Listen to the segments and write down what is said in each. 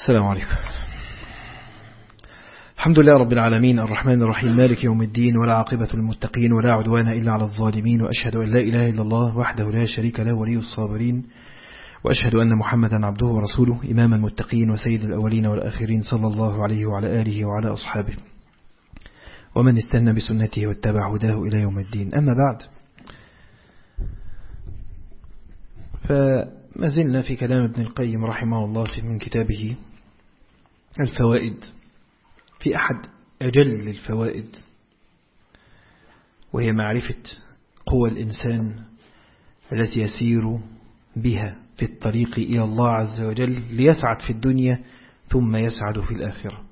السلام عليكم. الحمد لله رب العالمين الرحمن الرحيم مالك يوم الدين ولا عاقبة للمتقين ولا عدوان إلا على الظالمين، وأشهد أن لا إله إلا الله وحده لا شريك له ولي الصابرين، وأشهد أن محمدا عبده ورسوله إمام المتقين وسيد الأولين والآخرين صلى الله عليه وعلى آله وعلى أصحابه ومن استنى بسنته واتبع هداه إلى يوم الدين. أما بعد، فما زلنا في كلام ابن القيم رحمه الله من كتابه الفوائد، في أحد أجل الفوائد، وهي معرفة قوى الإنسان التي يسير بها في الطريق إلى الله عز وجل ليسعد في الدنيا ثم يسعد في الآخرة.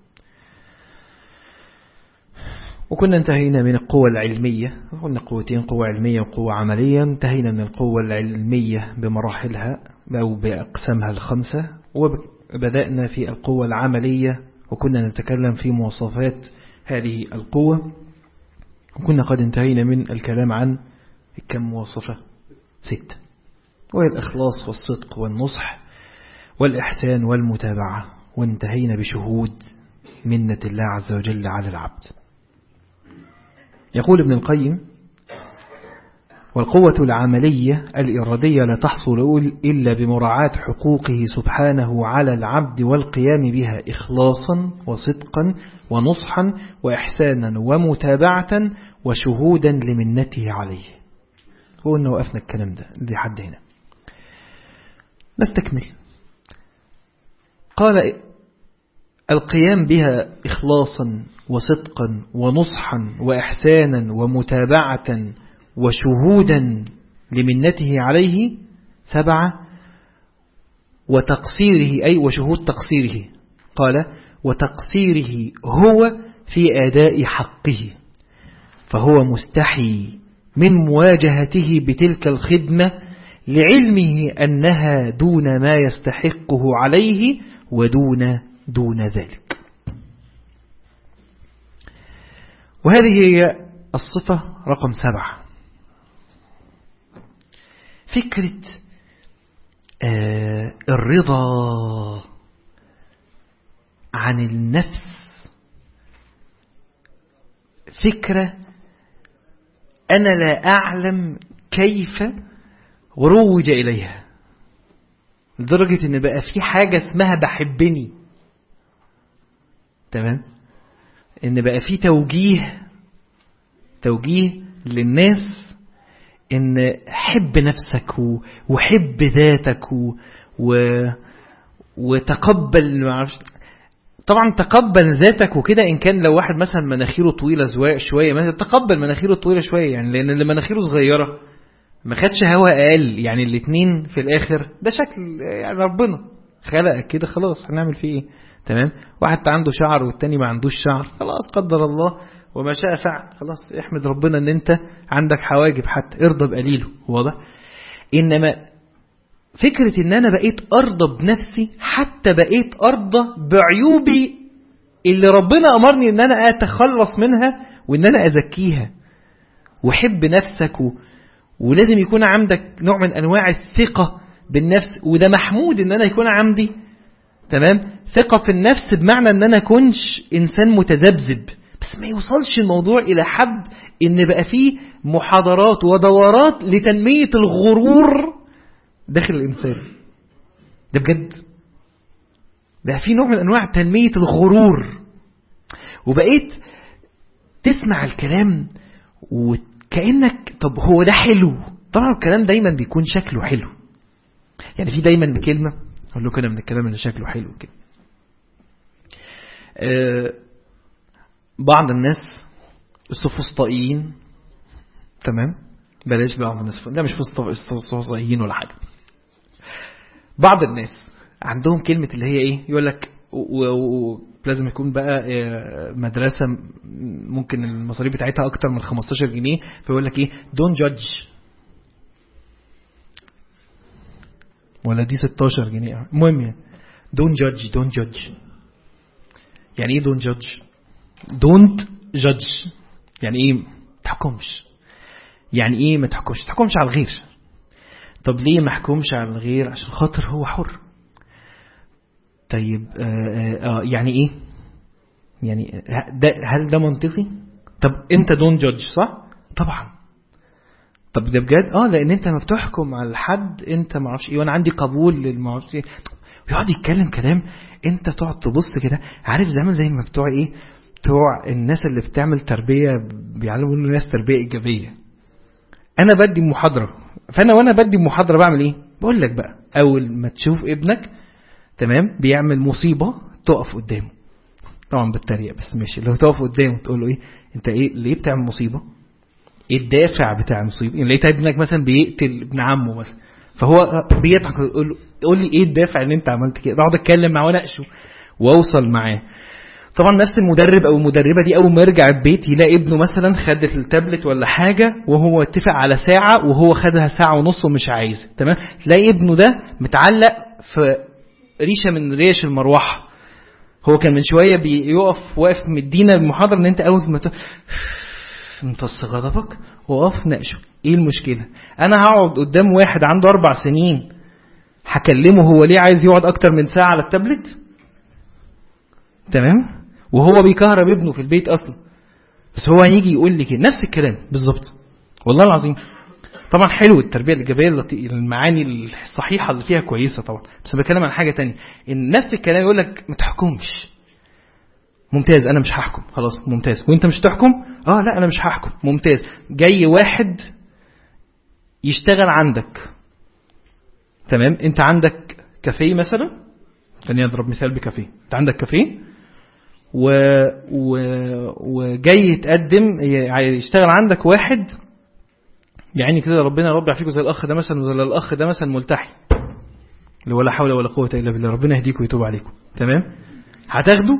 وكنا انتهينا من القوة العلمية، قلنا قوتين، قوة علمية وقوة عملية. انتهينا من القوة العلمية بمراحلها أو بأقسامها الخمسة، وبدأنا في القوة العملية، وكنا نتكلم في مواصفات هذه القوة، وكنا قد انتهينا من الكلام عن كم مواصفة؟ 6، وهي الإخلاص والصدق والنصح والإحسان والمتابعة، وانتهينا بشهود منة الله عز وجل على العبد. يقول ابن القيم: والقوة العملية الإرادية لا تحصل إلا بمراعاة حقوقه سبحانه على العبد والقيام بها إخلاصا وصدقا ونصحا وإحسانا ومتابعة وشهودا لمنته عليه. وقلنا وقفنا الكلام ده لحد هنا. نستكمل. قال: القيام بها إخلاصا وصدقا ونصحا وإحسانا ومتابعة وشهودا لمنته عليه 7، وتقصيره أي وشهود تقصيره. قال: وتقصيره هو في أداء حقه، فهو مستحي من مواجهته بتلك الخدمة لعلمه أنها دون ما يستحقه عليه ودون ذلك. وهذه هي الصفة رقم 7، فكرة الرضا عن النفس، فكرة أنا لا أعلم كيف روج إليها، لدرجة أن بقى في حاجة اسمها بحبني، تمام؟ أن بقى في توجيه للناس إن حب نفسك وحب ذاتك وتقبل. طبعا تقبل ذاتك وكده، إن كان لو واحد مثلا مناخيره طويلة شوية مثلا تقبل مناخيره طويلة شوية، يعني لأن اللي مناخيره صغيرة ما خدش هوا أقل، يعني الاتنين في الآخر ده شكل، يعني ربنا خلقك كده، خلاص هنعمل فيه إيه؟ تمام. واحد عنده شعر والتاني ما عندوش شعر، خلاص قدر الله وما شاء فعل، خلاص احمد ربنا ان انت عندك حواجب، حتى ارضى بقليله، واضح؟ انما فكرة ان انا بقيت ارضى بنفسي، حتى بقيت ارضى بعيوبي اللي ربنا امرني ان انا اتخلص منها وان انا ازكيها. وحب نفسك ولازم يكون عندك نوع من انواع الثقة بالنفس، وده محمود ان انا يكون عندي، تمام، ثقة في النفس، بمعنى ان انا كنش انسان متذبذب، بس ما يوصلش الموضوع إلى حد إن بقى فيه محاضرات ودورات لتنمية الغرور داخل الإنسان. ده بجد بقى فيه نوع من أنواع تنمية الغرور، وبقيت تسمع الكلام وكأنك طب هو ده حلو. طبعا الكلام دايما بيكون شكله حلو، يعني في دايما كلمة أقول له كده من الكلام اللي شكله حلو كده. بعض الناس السفسطائيين، تمام، بلاش بعض الناس، ده مش سفسطائيين ولا حاجة. بعض الناس عندهم كلمة اللي هي ايه، يقول لك لازم يكون بقى مدرسة ممكن المصاريف بتاعتها اكتر من 15 جنيه، فيقول لك ايه don't judge، ولا دي 16 جنيه، المهم يعني don't judge. يعني ايه don't judge؟ يعني ايه ما تحكمش؟ يعني ايه ما تحكمش على الغير؟ طب ليه ما احكمش على الغير؟ عشان خاطر هو حر. طيب يعني ايه يعني هل ده منطقي؟ طب انت دون جادج صح طبعا. طب ده بجد لان انت ما بتحكم على حد انت ما اعرفش ايه وانا عندي قبول للمعرفش ايه، يقعد يتكلم كلام انت تقعد تبص كده عارف زي ما بتوع ايه بتوع الناس اللي بتعمل تربيه بيعلموا الناس تربيه ايجابيه. انا بدي محاضره وانا بدي محاضره بعمل ايه؟ بقول لك بقى اول ما تشوف ابنك تمام بيعمل مصيبه تقف قدامه طبعا بالتريقه بس ماشي لو تقف قدامه تقول له ايه انت ايه ليه بتعمل مصيبه؟ ايه الدافع بتاع المصيبه؟ يعني لقيت ابنك مثلا بيقتل ابن عمه مثلا فهو بيضحك يقول لي ايه الدافع ان انت عملت كده؟ اقعد اتكلم معاه واناقشه واوصل معاه. طبعا نفس المدرب او المدربه دي اول ما يرجع البيت يلاقي ابنه مثلا خد التابلت ولا حاجه وهو اتفق على ساعه وهو خدها ساعه ونص ومش عايز تمام، تلاقي ابنه ده متعلق في ريشه من ريش المروحه. هو كان من شويه واقف مدينا المحاضره ان انت اول ما امتص غضبك وقف ناقشه. ايه المشكله؟ انا هقعد قدام واحد عنده 4 سنين هكلمه هو ليه عايز يقعد اكتر من ساعه على التابلت تمام وهو بيكهرب ابنه في البيت اصلا، بس هو هيجي يقول لي كده نفس الكلام بالظبط والله العظيم. طبعا حلو التربيه الايجابيه المعاني الصحيحه اللي فيها كويسه طبعا، بس بتكلم عن حاجه تانية ان نفس الكلام يقول لك ما تحكمش. ممتاز انا مش هحكم خلاص ممتاز وانت مش تحكم لا انا مش هحكم ممتاز. جاي واحد يشتغل عندك تمام انت عندك كافيه مثلا، خليني اضرب مثال بكافيه، انت عندك كافيه وجاي يتقدم يشتغل عندك واحد يعني كده ربنا رب يعافيكم زي الاخ ده مثلا وزي الاخ ده مثلا ملتحي اللي ولا حول ولا قوه الا بالله ربنا يهديكم ويتوب عليكم تمام، هتاخده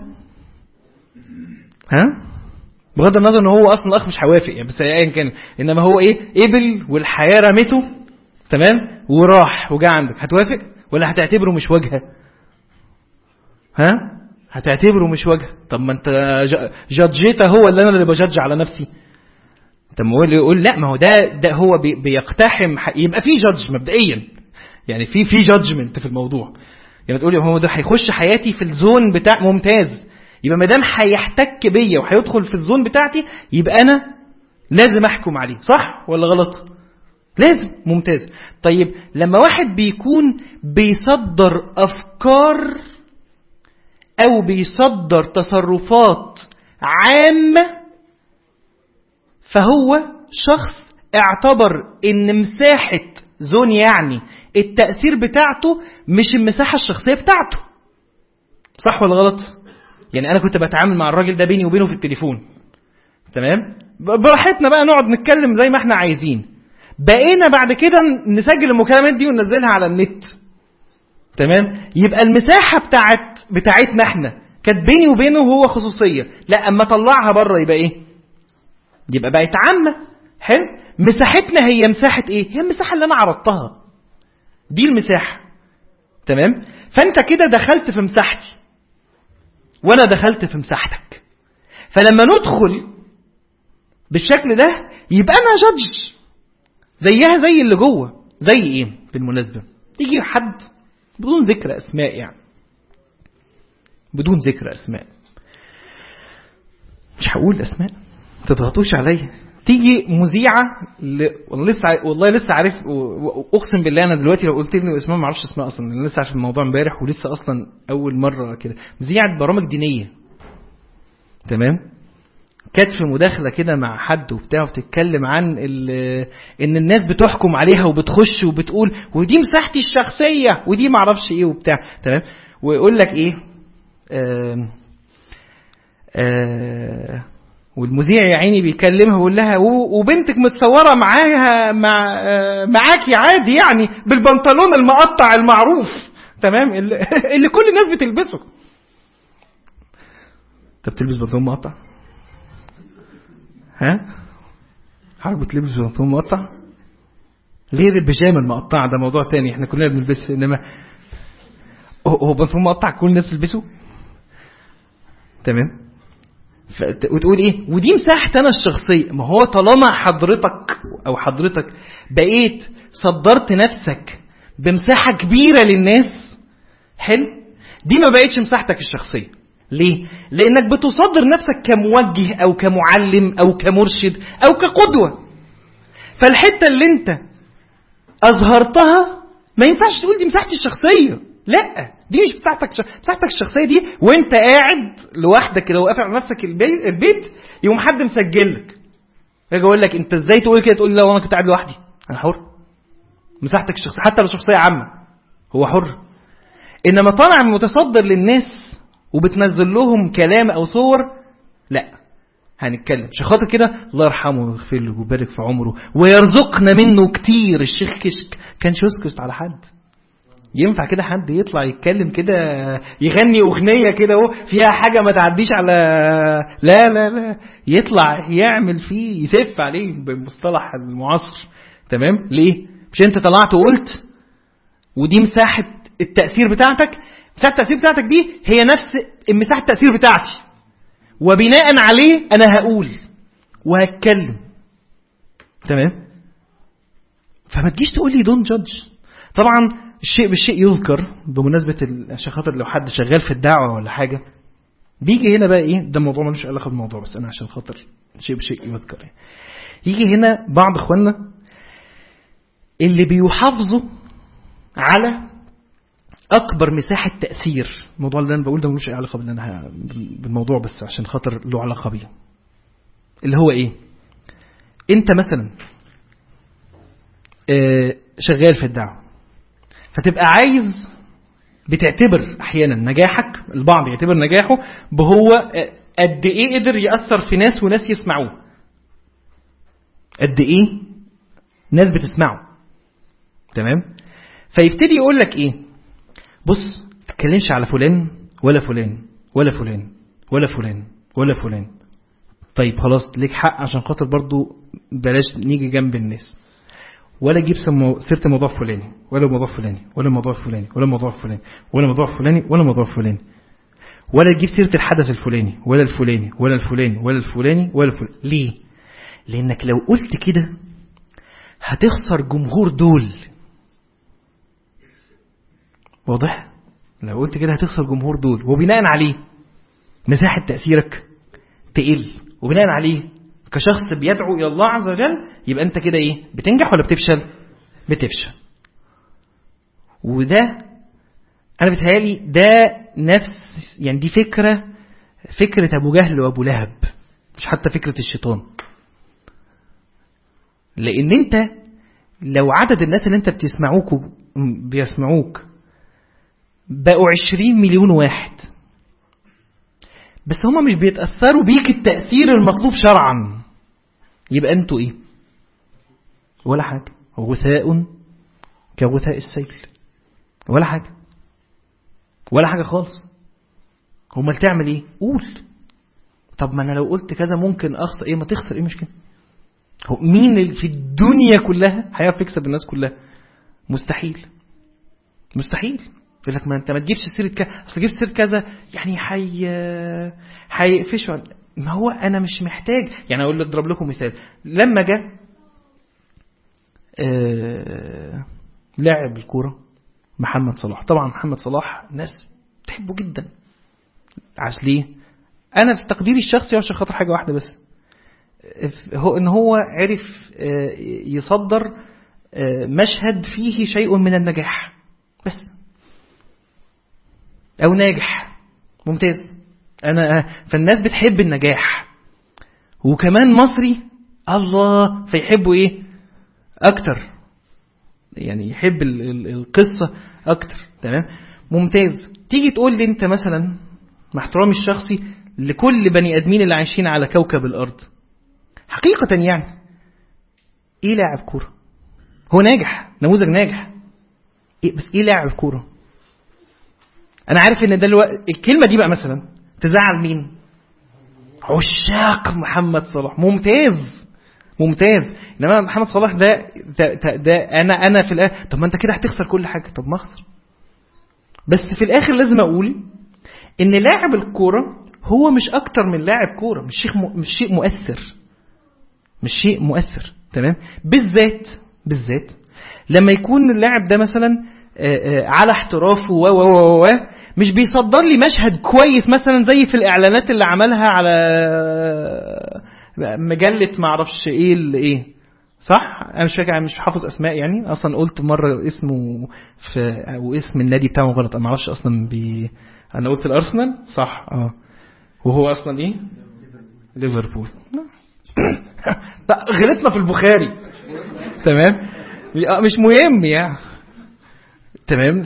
بغض النظر ان هو اصلا الاخ مش هيوافق يعني بس ايا كان، انما هو ايه قبل والحياه رمته تمام وراح وجا عندك، هتوافق ولا هتعتبره مش واجهه؟ هتعتبره مش واجهه. طب ما انت جادجيته هو اللي بجادج على نفسي. طب ما هو اللي يقول لا ما هو ده هو بيقتحم يبقى في جادج مبدئيا يعني في جادجمنت في الموضوع. يعني تقول هو ده هيخش حياتي في الزون بتاع ممتاز، يبقى ما دام هيحتك بيا وهيدخل في الزون بتاعتي يبقى انا لازم احكم عليه صح ولا غلط؟ لازم ممتاز. طيب لما واحد بيكون بيصدر افكار او بيصدر تصرفات عامة فهو شخص اعتبر ان مساحة زون يعني التأثير بتاعته مش المساحة الشخصية بتاعته صح ولا غلط؟ يعني انا كنت بتعامل مع الراجل ده بيني وبينه في التليفون تمام براحتنا بقى نقعد نتكلم زي ما احنا عايزين، بقينا بعد كده نسجل المكالمات دي وننزلها على النت تمام، يبقى المساحة بتاعتنا احنا كانت بيني وبينه هو خصوصية، لا اما طلعها بره يبقى ايه؟ يبقى بقت عامة. حلو، مساحتنا هي مساحة ايه؟ هي المساحة اللي انا عرضتها دي المساحة تمام. فانت كده دخلت في مساحتي وانا دخلت في مساحتك، فلما ندخل بالشكل ده يبقى انا جادج زيها زي اللي جوه. زي ايه بالمناسبة؟ يجي حد بدون ذكر اسماء يعني بدون ذكر اسماء مش هقول اسماء تضغطوش عليا، تيجي مذيعة والله لسه عارف اقسم بالله انا دلوقتي لو قلت لي اسمها ما اعرفش اسمها اصلا، انا لسه عارف الموضوع امبارح ولسه اصلا اول مرة كده، مذيعة برامج دينية تمام، كانت في مداخلة كده مع حد وبتاع وبتتكلم عن ان الناس بتحكم عليها وبتخش وبتقول ودي مساحتي الشخصية ودي معرفش ايه وبتاع تمام، ويقول لك ايه والمذيع يا عيني بيكلمها ويقول لها وبنتك متصورة معاكي عادي يعني بالبنطلون المقطع المعروف تمام اللي كل الناس بتلبسه. انت بتلبس بنطلون مقطع؟ حضرتك بتلبس بنطلون مقطع؟ غير البيجامه المقطعه ده موضوع تاني احنا كلنا بنلبسه، انما هو بنطلون مقطع كل الناس بتلبسه تمام. وتقول ايه ودي مساحتي انا الشخصيه. ما هو طالما حضرتك بقيت صدرت نفسك بمساحه كبيره للناس حلو، دي ما بقتش مساحتك الشخصية. ليه؟ لانك بتصدر نفسك كموجه او كمعلم او كمرشد او كقدوة، فالحتة اللي انت اظهرتها ما ينفعش تقول دي مساحتي الشخصية. لا، دي مش مساحتك الشخصية دي. وانت قاعد لوحدك كده وقافل على نفسك البيت، يوم حد مسجل لك اجي اقول لك انت ازاي تقول كده، تقول لي لا انا كنت قاعد لوحدي. انا حر، مساحتك الشخصية حتى لو شخصية عامة هو حر. انما طالع متصدر للناس وبتنزل لهم كلام او صور، لا هنتكلم. عشان خاطر كده الله يرحمه ويغفر له ويبارك في عمره ويرزقنا منه كتير، الشيخ كشك كانش يسكت على حد. ينفع كده حد يطلع يتكلم كده يغني اغنيه كده فيها حاجه ما تعديش على لا لا لا، يطلع يعمل فيه يسف عليه بالمصطلح المعاصر. تمام؟ ليه؟ مش انت طلعت وقلت ودي مساحه التاثير بتاعتك؟ مساحه التاثير بتاعتك دي هي نفس مساحه التاثير بتاعتي، وبناء عليه انا هقول وهتكلم. تمام؟ فما تجيش تقول لي دون جادج. طبعا الشيء بالشيء يذكر، بمناسبة عشان خاطر لو حد شغال في الدعوة ولا حاجة بيجي هنا بقى ايه، ده موضوع ملوش علاقة بالموضوع، بس انا عشان خاطر شيء بالشيء يذكر يعني. يجي هنا بعض اخواننا اللي بيحافظوا على اكبر مساحة تأثير. الموضوع اللي انا بقول ده ملوش علاقة بالموضوع، بس عشان خاطر له علاقة بيه. اللي هو ايه؟ انت مثلا شغال في الدعوة، فتبقى عايز بتعتبر احيانا نجاحك، البعض يعتبر نجاحه بهو قد ايه قدر يأثر في ناس وناس يسمعوه، قد ايه ناس بتسمعه. تمام؟ فيبتدي يقول لك ايه، بص تتكلمش على فلان ولا فلان ولا فلان ولا فلان ولا فلان. طيب خلاص ليك حق، عشان خاطر برضو بلاش نيجي جنب الناس، ولا جيب سيرة الموضوع فلاني ولا الموضوع فلاني ولا الموضوع فلاني ولا الموضوع فلاني ولا الموضوع فلاني ولا الموضوع فلاني، ولا تجيب سيرة الحدث الفلاني ولا الفلاني ولا الفلاني ولا الفلاني ولا الفلاني. ليه؟ لأنك لو قلت كده هتخسر جمهور دول. واضح؟ لو قلت كده هتخسر جمهور دول، وبناء عليه مساحة تأثيرك تقل، وبناء عليه كشخص بيدعو إلى الله عز وجل يبقى أنت كده إيه، بتنجح ولا بتفشل؟ بتفشل. وده أنا بتهيالي ده نفس يعني دي فكرة أبو جهل وأبو لهب، مش حتى فكرة الشيطان. لأن أنت لو عدد الناس اللي أنت بيسمعوك بقوا 20 مليون واحد، بس هما مش بيتأثروا بيك التأثير المطلوب شرعا، يبقى أنتوا إيه؟ ولا حاجة، غثاء كغثاء السيل، ولا حاجة، ولا حاجة خالص. هما تعمل إيه؟ قول. طب ما أنا لو قلت كذا ممكن أخسر إيه؟ ما تخسر إيه مشكلة؟ هو مين اللي في الدنيا كلها هيعرف يكسب الناس كلها؟ مستحيل، مستحيل. يقول لك ما انت ما تجيبش سيره كذا، اصل جبت سيره كذا يعني هيقفشوا. ما هو انا مش محتاج يعني. اقول لك اضرب لكم مثال. لما جاء لاعب الكوره محمد صلاح، طبعا محمد صلاح ناس تحبه جدا. عشان ليه؟ انا في تقديري الشخصي عشان خاطر حاجه واحده بس، هو ان هو عرف يصدر مشهد فيه شيء من النجاح بس، او ناجح ممتاز. فالناس بتحب النجاح، وكمان مصري الله فيحبوا ايه اكتر، يعني يحب القصة اكتر. تمام؟ ممتاز. تيجي تقول لي انت مثلا مع احترامي الشخصي لكل بني ادمين اللي عايشين على كوكب الارض، حقيقة يعني ايه لاعب كورة؟ هو ناجح، نموذج ناجح، إيه بس ايه لاعب كورة؟ انا عارف ان ده الكلمة دي بقى مثلا تزعل مين؟ عشاق محمد صلاح. ممتاز ممتاز. انما محمد صلاح ده انا في الاخر، طب ما انت كده هتخسر كل حاجة. طب ما اخسر، بس في الاخر لازم اقول ان لاعب الكورة هو مش اكتر من لاعب كورة، مش شيء مؤثر، مش شيء مؤثر. تمام؟ بالذات لما يكون اللاعب ده مثلا على احترافه و مش بيصدر لي مشهد كويس مثلا زي في الاعلانات اللي عملها على مجله ما اعرفش ايه صح. انا مش فاكر، مش حافظ اسماء يعني، اصلا قلت مره اسمه واسم النادي بتاعه غلط، انا ما اعرفش اصلا انا قلت الارسنال صح وهو اصلا ايه ليفربول. غلطنا في البخاري تمام، مش مهم يعني تمام.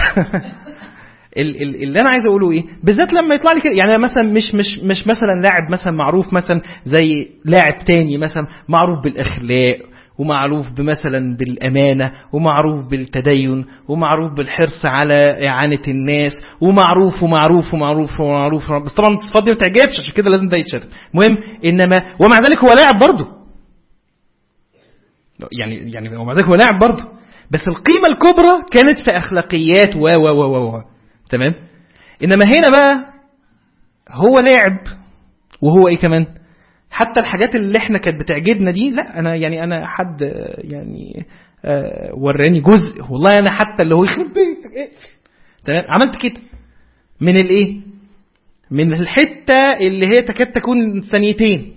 اللي انا عايز اقوله ايه بالذات لما يطلع لي كده يعني مثلا مش مثلا لاعب مثلا معروف مثلا زي لاعب تاني مثلا معروف بالاخلاق ومعروف مثلا بالامانه ومعروف بالتدين ومعروف بالحرص على اعانه الناس ومعروف بس طبعا الصفات دي ما تعجبش عشان كده لازم ده يتشرب مهم. انما ومع ذلك هو لاعب برضه يعني ومع ذلك هو لاعب برضه، بس القيمه الكبرى كانت في اخلاقيات و تمام. انما هنا بقى هو لاعب وهو ايه كمان حتى الحاجات اللي احنا كانت بتعجبنا دي لا انا حد يعني وراني جزء والله انا حتى اللي هو يخرب بيتك ايه تمام عملت كده من الايه من الحته اللي هي تكاد تكون ثانيتين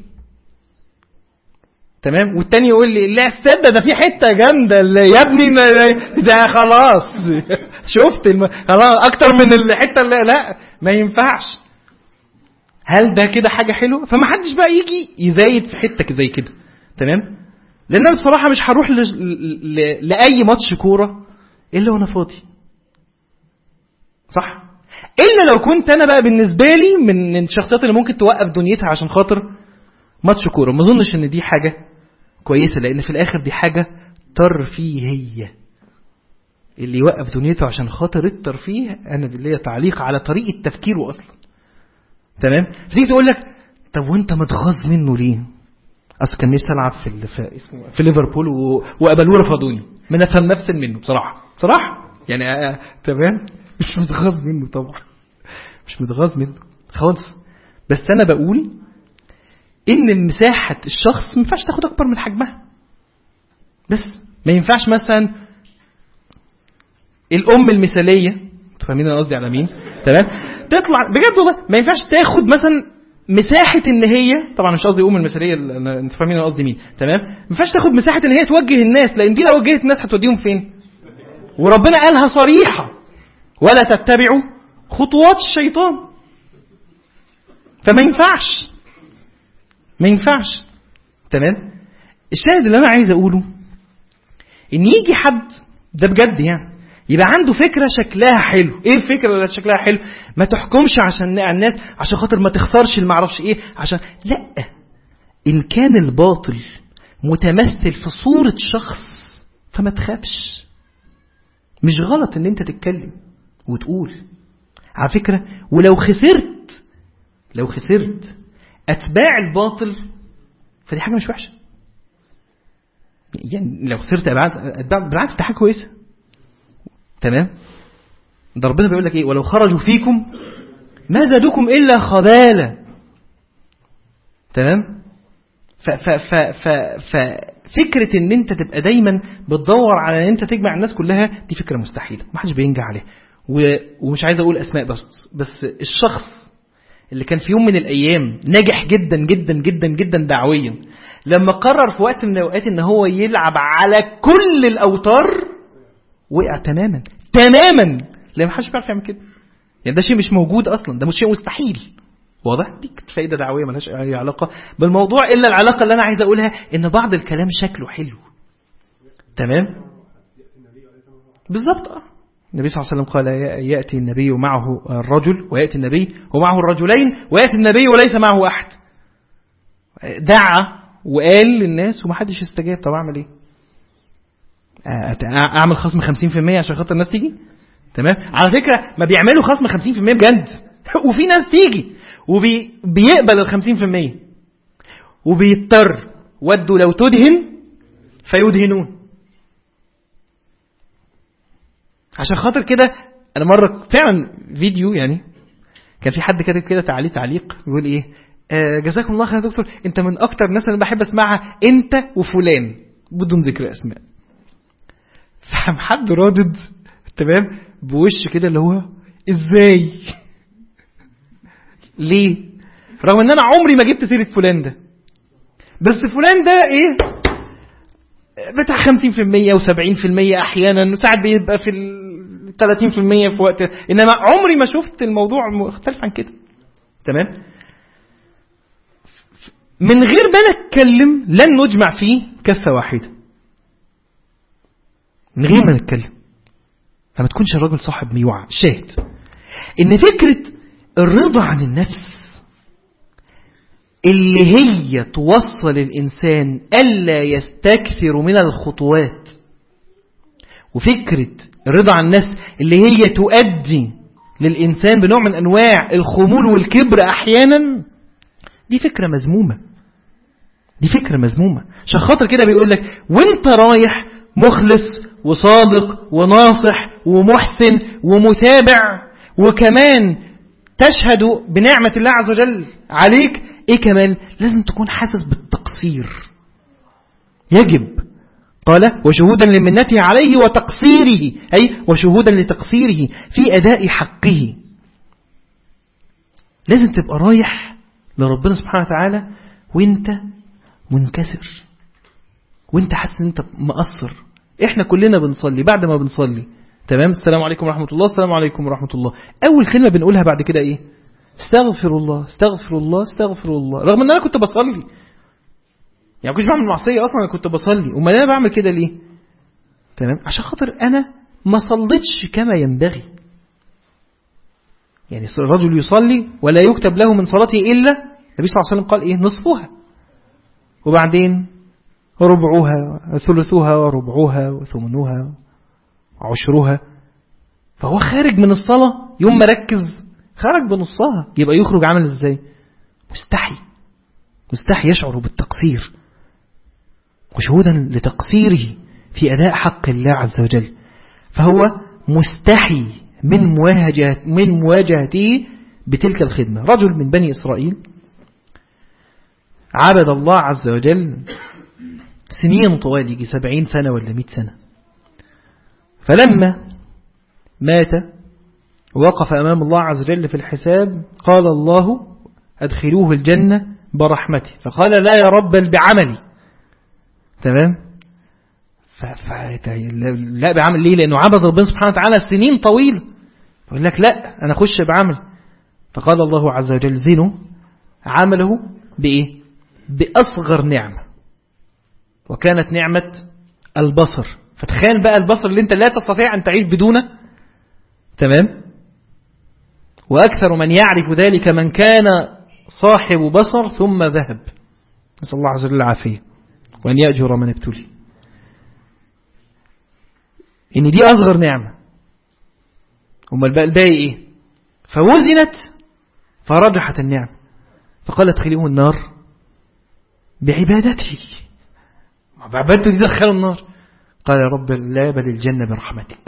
تمام، والتاني يقول لي لا استنى ده في حته جامده يا ابني ده خلاص شفت خلاص اكتر من الحته اللي لا ما ينفعش. هل ده كده حاجه حلوه؟ فما حدش بقى يجي يزايد في حته زي كده تمام. لان انا بصراحه مش هروح لاي ماتش كوره الا وانا فاضي صح، الا لو كنت انا بقى بالنسبه لي من الشخصيات اللي ممكن توقف دنيتها عشان خاطر ماتش كوره. ما اظنش ان دي حاجه كويسه لان في الاخر دي حاجه ترفيهيه. اللي يوقف دنيته عشان خاطر الترفيه انا بالله تعليق على طريقه تفكيره اصلا تمام. فتيجي تقول لك طب وانت متغاظ منه ليه؟ اصل كان نفسي العب في ليفربول وقبلوا رفضوني. ما افهم نفس منه بصراحه يعني تمام. مش متغاظ منه طبعا، مش متغاظ منه خالص، بس انا بقول ان مساحه الشخص ما ينفعش تاخد اكبر من حجمها. بس ما ينفعش مثلا الام المثاليه فاهمين انا قصدي على مين تمام تطلع بجد والله ما ينفعش تاخد مثلا مساحه ان هي طبعا مش قصدي ام المثاليه انت فاهمين انا قصدي مين تمام. ما ينفعش تاخد مساحه ان هي توجه الناس، لان دي لو وجهت الناس هتوديهم فين؟ وربنا قالها صريحه ولا تتبعوا خطوات الشيطان. فما ينفعش تمام. الشاهد اللي انا عايز اقوله ان يجي حد ده بجد يعني يبقى عنده فكره شكلها حلو. ايه الفكره اللي شكلها حلو؟ ما تحكمش عشان الناس عشان خاطر ما تخسرش اللي ما اعرفش ايه عشان لا، ان كان الباطل متمثل في صوره شخص فما تخافش. مش غلط ان انت تتكلم وتقول على فكره. ولو خسرت اتباع الباطل فدي حاجه مش وحشه يعني. لو خسرت اتباع بالعكس ده حاجه كويسه تمام. ده ربنا بيقول لك ايه؟ ولو خرجوا فيكم ما زادوكم الا خبالا تمام. ففكره ان انت تبقى دايما بتدور على ان انت تجمع الناس كلها دي فكره مستحيله، ما حدش بينجح عليها. ومش عايز اقول اسماء بس الشخص اللي كان في يوم من الايام ناجح جدا جدا جدا جدا دعويا لما قرر في وقت من الاوقات ان هو يلعب على كل الاوتار وقع تماما لان ما حدش بيعرف يعمل كده يعني. ده شيء مش موجود اصلا، ده مش شيء مستحيل واضح. دي فايده دعويه مالهاش اي علاقه بالموضوع الا العلاقه اللي انا عايز اقولها ان بعض الكلام شكله حلو تمام بالظبط. النبي صلى الله عليه وسلم قال يأتي النبي معه الرجل ويأتي النبي ومعه الرجلين ويأتي النبي وليس معه أحد. دعا وقال للناس ومحدش استجاب. طب أعمل إيه؟ أعمل خصم 50% عشان خاطر الناس تيجي تمام. على فكرة ما بيعملوا خصم 50% بجد وفي ناس تيجي وبيقبل 50% وبيضطر ودوا لو تدهن فيدهنون. عشان خاطر كده انا مره فعلا فيديو يعني كان في حد كاتب كده تعليق بيقول ايه جزاكم الله خير يا دكتور انت من اكتر الناس اللي بحب اسمعها انت وفلان بدون ذكر اسماء. فحد رادد تمام، بوش كده اللي هو ازاي ليه، رغم ان انا عمري ما جبت سيرة فلان ده، بس فلان ده ايه بتاع 50% و70% احيانا، وساعات بيبقى في 30% في وقت، انما عمري ما شفت الموضوع مختلف عن كده. تمام، من غير ما نتكلم لن نجمع فيه كفة واحدة، من غير ما نتكلم. فما تكونش الراجل صاحب ميوعة. شاهد ان فكرة الرضا عن النفس اللي هي توصل الإنسان ألا يستكثر من الخطوات، وفكرة الرضا عن النفس اللي هي تؤدي للإنسان بنوع من أنواع الخمول والكبر أحيانا، دي فكرة مذمومة. دي فكرة مذمومة. عشان خاطر كده بيقول لك وانت رايح مخلص وصادق وناصح ومحسن ومتابع، وكمان تشهد بنعمة الله عز وجل عليك، ايه كمان؟ لازم تكون حاسس بالتقصير. يجب، قال وشهودا لمنته عليه وتقصيره، أي وشهودا لتقصيره في أداء حقه. لازم تبقى رايح لربنا سبحانه وتعالى وانت منكسر، وانت حاسس ان انت مقصر. احنا كلنا بنصلي، بعد ما بنصلي تمام السلام عليكم ورحمة الله، السلام عليكم ورحمة الله، اول كلمة بنقولها بعد كده ايه؟ استغفر الله استغفر الله استغفر الله. رغم ان انا كنت بصلي، يعني كنتش بعمل معصية اصلا، انا كنت بصلي. وما انا بعمل كده ليه؟ تمام، عشان خاطر انا ما صليتش كما ينبغي. يعني الرجل يصلي ولا يكتب له من صلاته الا، النبي صلى الله عليه وسلم قال ايه؟ نصفها، وبعدين ربعها ثلثها وربعها وثمنها وعشرها. فهو خارج من الصلاة يوم مركز، خرج بنصها، يبقى يخرج عمل ازاي؟ مستحي يشعر بالتقصير، وشهودا لتقصيره في أداء حق الله عز وجل. فهو مستحي من مواجهته بتلك الخدمة. رجل من بني إسرائيل عبد الله عز وجل سنين طوال، يجي 70 سنة ولا 100 سنة. فلما مات ووقف أمام الله عز وجل في الحساب، قال الله أدخلوه الجنة برحمتي، فقال لا يا رب بل بعملي. تمام، لا بعمل ليه؟ لأنه عبد ربنا سبحانه وتعالى سنين طويلة. فقال لك لا أنا أخش بعمل. فقال الله عز وجل زنوا عمله بإيه؟ بأصغر نعمة، وكانت نعمة البصر. فتخيل بقى البصر اللي انت لا تستطيع أن تعيش بدونه. تمام، وأكثر من يعرف ذلك من كان صاحب بصر ثم ذهب، نسأل الله عز وجل العافية وأن يأجر من ابتلي. إن دي أصغر نعمة. وما الباقي إيه؟ فوزنت فرجحت النعمة، فقال ادخلوه النار بعبادتي. بعبادته دي دخلوا النار. قال يا رب لا بل الجنة برحمتك.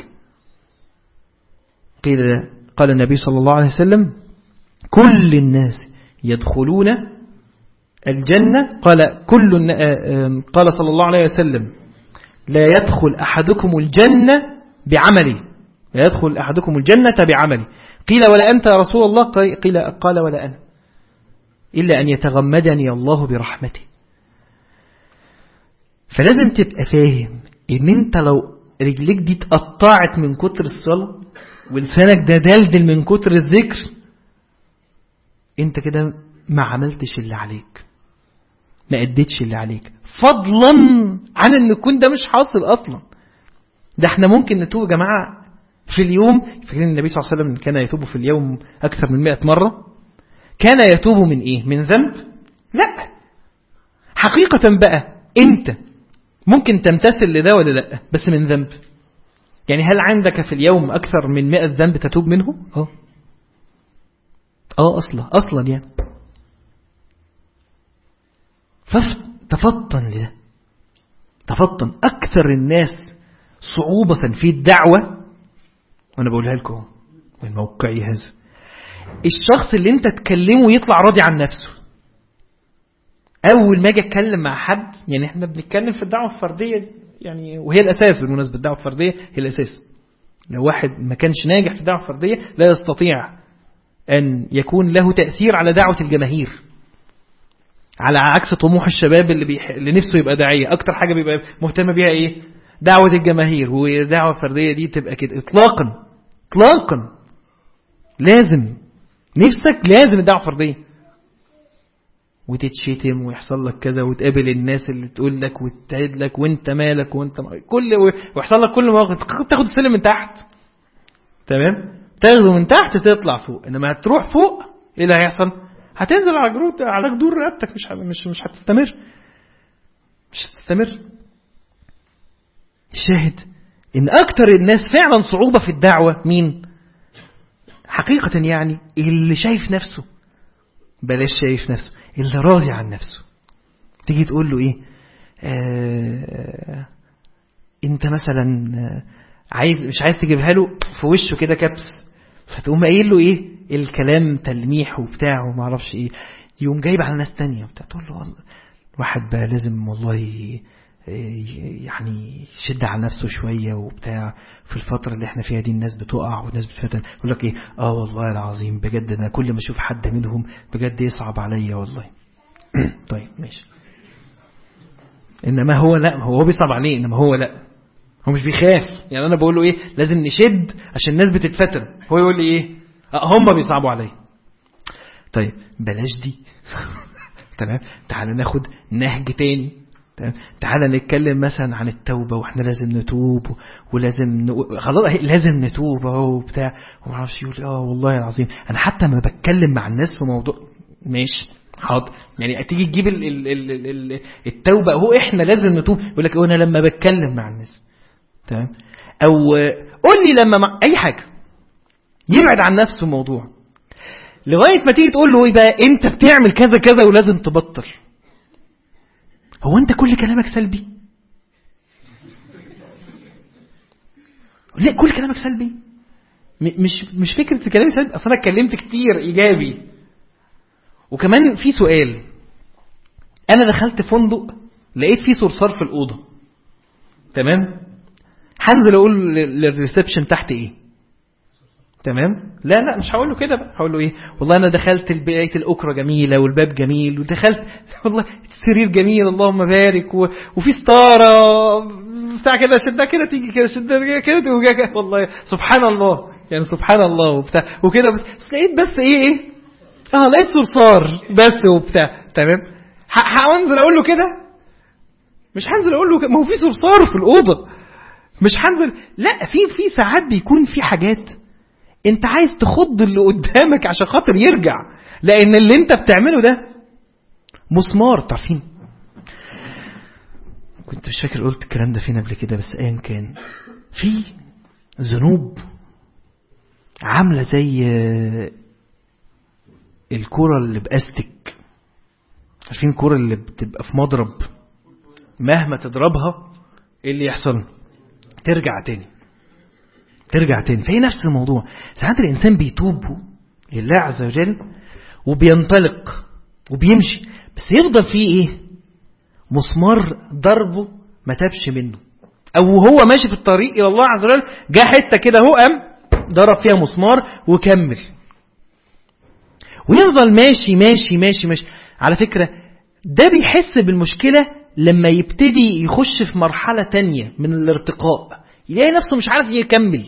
قال النبي صلى الله عليه وسلم كل الناس يدخلون الجنة، قال صلى الله عليه وسلم لا يدخل أحدكم الجنة بعمله، لا يدخل أحدكم الجنة بعمله. قيل ولا أنت يا رسول الله؟ قال ولا أنا، إلا أن يتغمدني الله برحمته. فلازم تبقى فاهم إن أنت لو رجلك دي اتقطعت من كتر الصلاة ولسانك ده دلدل من كتر الذكر، انت كده ما عملتش اللي عليك، ما أديتش اللي عليك، فضلا عن ان يكون ده مش حاصل اصلا. ده احنا ممكن نتوب يا جماعة في اليوم. فاكرين النبي صلى الله عليه وسلم كان يتوب في اليوم اكثر من 100 مرة. كان يتوب من ايه؟ من ذنب؟ لا، حقيقة بقى انت ممكن تمتثل لده ولا لا، بس من ذنب. يعني هل عندك في اليوم أكثر من 100 ذنب تتوب منه؟ أصلا يعني. فتفطن لده، تفطن. أكثر الناس صعوبة في الدعوة، وأنا بقولها لكم من موقعي هذا، الشخص اللي انت تكلمه يطلع راضي عن نفسه. أول ما أجي أتكلم مع حد، يعني احنا بنتكلم في الدعوة الفردية يعني، وهي الأساس بالمناسبة، الدعوة الفردية هي الأساس. لو واحد ما كانش ناجح في الدعوة الفردية لا يستطيع أن يكون له تأثير على دعوة الجماهير، على عكس طموح الشباب اللي نفسه يبقى داعية. أكتر حاجة بيبقى مهتم بيها إيه؟ دعوة الجماهير. والدعوة الفردية دي تبقى كده إطلاقا لازم نفسك لازم الدعوة الفردية، وتتشتم ويحصل لك كذا وتقابل الناس اللي تقول لك وتعيد لك وانت مالك وانت ويحصل لك كل مواقف تاخد السلم من تحت. تمام؟ تاخده من تحت تطلع فوق. انما هتروح فوق ايه اللي هيحصل؟ هتنزل على جدور رقبتك. مش هتستمر. الشاهد ان اكتر الناس فعلا صعوبة في الدعوة مين؟ حقيقة يعني اللي شايف نفسه، بلاش شايف نفسه، اللي راضي عن نفسه. تيجي تقول له ايه؟ انت مثلا مش عايز تجيبها له في وشه كده كبس، فتقوم قايل له ايه؟ الكلام تلميح وبتاع وما اعرفش ايه، يوم جايب على ناس تانية وبتاع. تقول له والله واحد بقى لازم والله يعني شد على نفسه شوية وبتاع. في الفترة اللي احنا فيها دي الناس بتقع والناس بتفتن. يقول لك ايه؟ والله العظيم بجد انا كل ما اشوف حد منهم بجد يصعب عليا والله. طيب ماشي. انما هو لا، هو بيصعب عليه، انما هو لا، هو مش بيخاف. يعني انا بقول له ايه؟ لازم نشد عشان الناس بتتفتن. هو يقول لي ايه؟ هم بيصعبوا عليا. طيب بلاش دي. تمام، تعال ناخد نهج تاني. تعال نتكلم مثلا عن التوبة، واحنا لازم نتوب ولازم خلاص لازم نتوب وبتاع وما اعرفش. يقول والله العظيم انا حتى ما بتكلم مع الناس في موضوع ماشي حاضر. يعني تيجي تجيب التوبة هو احنا لازم نتوب، يقول لك انا لما بتكلم مع الناس. تمام، او قول لي لما مع اي حاجة يبعد عن نفسه الموضوع، لغاية ما تيجي تقول له ايه بقى؟ انت بتعمل كذا كذا ولازم تبطل. هو انت كل كلامك سلبي؟ لا، كل كلامك سلبي مش فكرة كلامي سلبي. اصلا انا اتكلمت كتير ايجابي. وكمان في سؤال، انا دخلت فندق لقيت فيه صرصار في الأوضة. تمام، هنزل اقول للريسبشن تحت ايه؟ تمام، لا مش هقول له كده بقى. هقول له ايه؟ والله انا دخلت لقيت الاكرة جميلة والباب جميل، ودخلت والله السرير جميل اللهم بارك، وفي ستارة بتاع كده شدها كده تيجي كده شدها كده والله سبحان الله، يعني سبحان الله وبتاع وكده. بس لقيت بس ايه لقيت صرصار بس وبتاع. تمام، هنزل اقول له كده؟ مش هنزل اقول له ما هو في صرصار في الأوضة. مش هنزل. لا، في ساعات بيكون في حاجات انت عايز تخض اللي قدامك عشان خاطر يرجع، لان اللي انت بتعمله ده مسمار. تعرفين، كنت مش فاكر قلت الكلام ده فين قبل كده، بس ايا كان في ذنوب عاملة زي الكرة اللي بأستك. عارفين الكرة اللي بتبقى في مضرب مهما تضربها ايه اللي يحصل؟ ترجع تاني. فهي نفس الموضوع. ساعات الإنسان بيتوب لله عز وجل وبينطلق وبيمشي، بس يفضل فيه ايه؟ مسمار ضربه ما تابش منه، او هو ماشي في الطريق الى الله عز وجل جاء حتة كده هو قام ضرب فيها مسمار وكمل، ويفضل ماشي. على فكرة ده بيحس بالمشكلة لما يبتدي يخش في مرحلة تانية من الارتقاء، يلاقي نفسه مش عارف يكمل،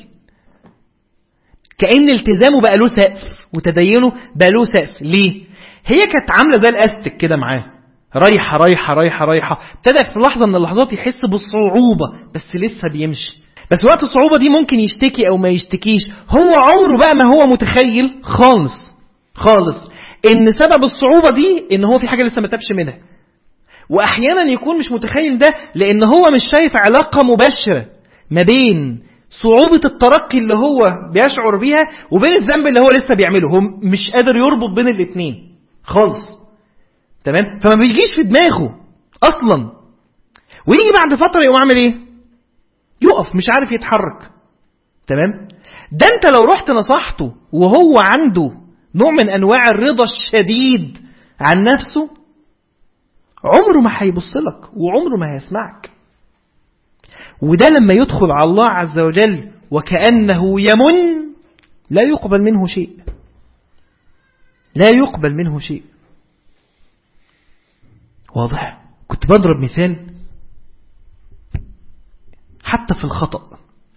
كأن التزامه بقى له سقف وتدينه بقى له سقف. ليه؟ هي كانت عاملة زي الأستك كده معاه، رايحة. ابتدى في لحظة من اللحظات يحس بالصعوبة، بس لسه بيمشي. بس وقت الصعوبة دي ممكن يشتكي أو ما يشتكيش، هو عمره بقى ما هو متخيل خالص إن سبب الصعوبة دي إن هو في حاجة لسه ما تابش منها. وأحيانا يكون مش متخيل ده لأن هو مش شايف علاقة مباشرة ما بين صعوبة الترقي اللي هو بيشعر بيها وبين الذنب اللي هو لسه بيعمله. هو مش قادر يربط بين الاثنين خالص. تمام، فما بيجيش في دماغه أصلا. ويجي بعد فترة يقوم عامل إيه؟ يقف مش عارف يتحرك. تمام، ده أنت لو رحت نصحته وهو عنده نوع من أنواع الرضا الشديد عن نفسه، عمره ما هيبصلك وعمره ما هيسمعك. وده لما يدخل على الله عز وجل وكأنه يمن لا يقبل منه شيء، لا يقبل منه شيء. واضح؟ كنت بضرب مثال حتى في الخطأ.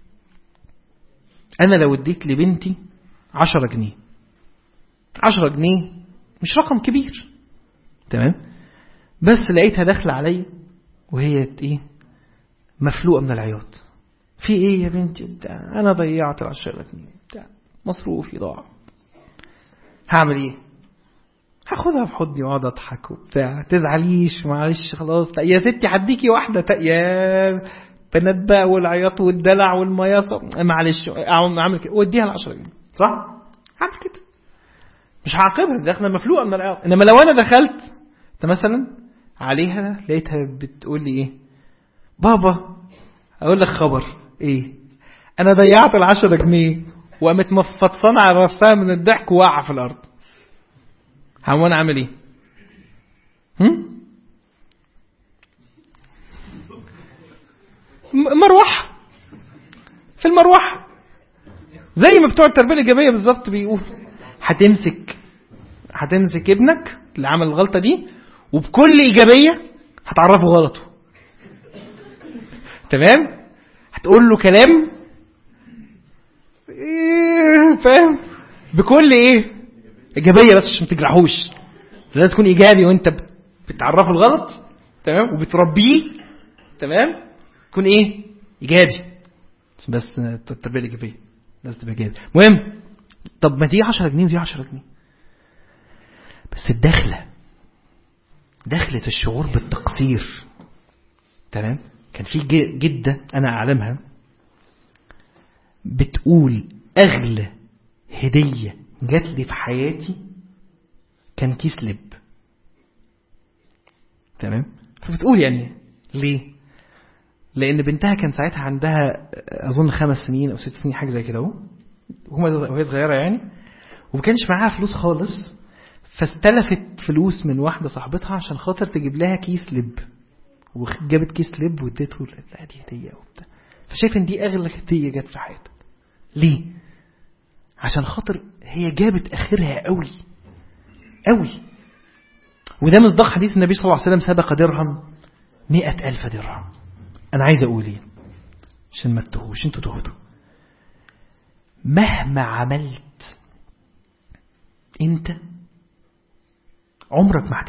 أنا لو اديت لبنتي 10 جنيه، 10 جنيه مش رقم كبير، تمام، بس لقيتها داخلة علي وهي ايه مفلوقة من العياط. في ايه يا بنتي؟ بتاع انا ضيعت 10 جنيه، بتاع مصروفي ضاع. هعمل ايه؟ هاخدها في حضني واقعد اضحك وبتاع. تزعليش، معلش خلاص يا ستي هديكي واحدة. يا بنات بقى والعياط والدلع والمياصة، معلش اعمل كده واديها 10 جنيه، صح؟ هعمل كده، مش هعاقبها، داخله مفلوقه من العياط. انما لو انا دخلت مثلا عليها لقيتها بتقول لي ايه؟ بابا اقول لك خبر ايه؟ انا ضيعت 10 جنيه، وقامت مفطسانه على نفسها من الضحك وواقعه في الارض. هو انا عامل ايه؟ مروحه في المروحه، زي ما بتوع التربيه الايجابيه بالظبط بيقول. هتمسك ابنك اللي عمل الغلطه دي وبكل ايجابيه هتعرفه غلطه، تمام؟ هتقول له كلام فاهم بكل ايه ايجابيه، بس عشان ما تجرحوش. لازم تكون ايجابي وانت بتعرفه الغلط، تمام، وبتربيه، تمام، تكون ايه ايجابي. بس التربيه الايجابيه لازم تبقى ايجابي. مهم. طب ما دي 10 جنيه ودي 10 جنيه، بس دخلة الشعور بالتقصير، تمام. كان في جدة أنا أعلمها بتقول أغلى هدية جات لي في حياتي كان كيس لب، تمام. فبتقول يعني ليه؟ لأن بنتها كان ساعتها عندها أظن 5 سنين أو 6 سنين حاجة زي كده وهي صغيرة يعني، ومكانش معاها فلوس خالص، فاستلفت فلوس من واحدة صاحبتها عشان خاطر تجيب لها كيس لب، وجابت كيس لب واديته. لا دي هدية وبتاع. فشايف ان دي اغلى هدية جت في حياتك. ليه؟ عشان خاطر هي جابت اخرها قوي قوي. وده مصداق حديث النبي صلى الله عليه وسلم: سبق درهم 100,000 درهم. انا عايز اقول ايه عشان ما تتوهوش، انتوا تهتوا. مهما عملت انت عمرك ما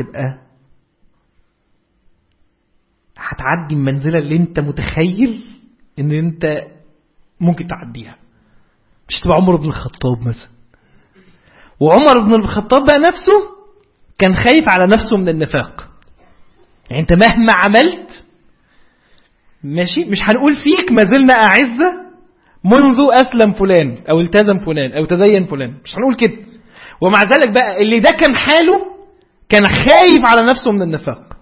هتعدي المنزلة اللي انت متخيل ان انت ممكن تعديها. مش تبقى عمر بن الخطاب مثلا. وعمر بن الخطاب بقى نفسه كان خايف على نفسه من النفاق. يعني انت مهما عملت ماشي، مش هنقول فيك ما زلنا أعزة منذ أسلم فلان أو التزم فلان أو تدين فلان، مش هنقول كده. ومع ذلك بقى اللي ده كان حاله كان خايف على نفسه من النفاق.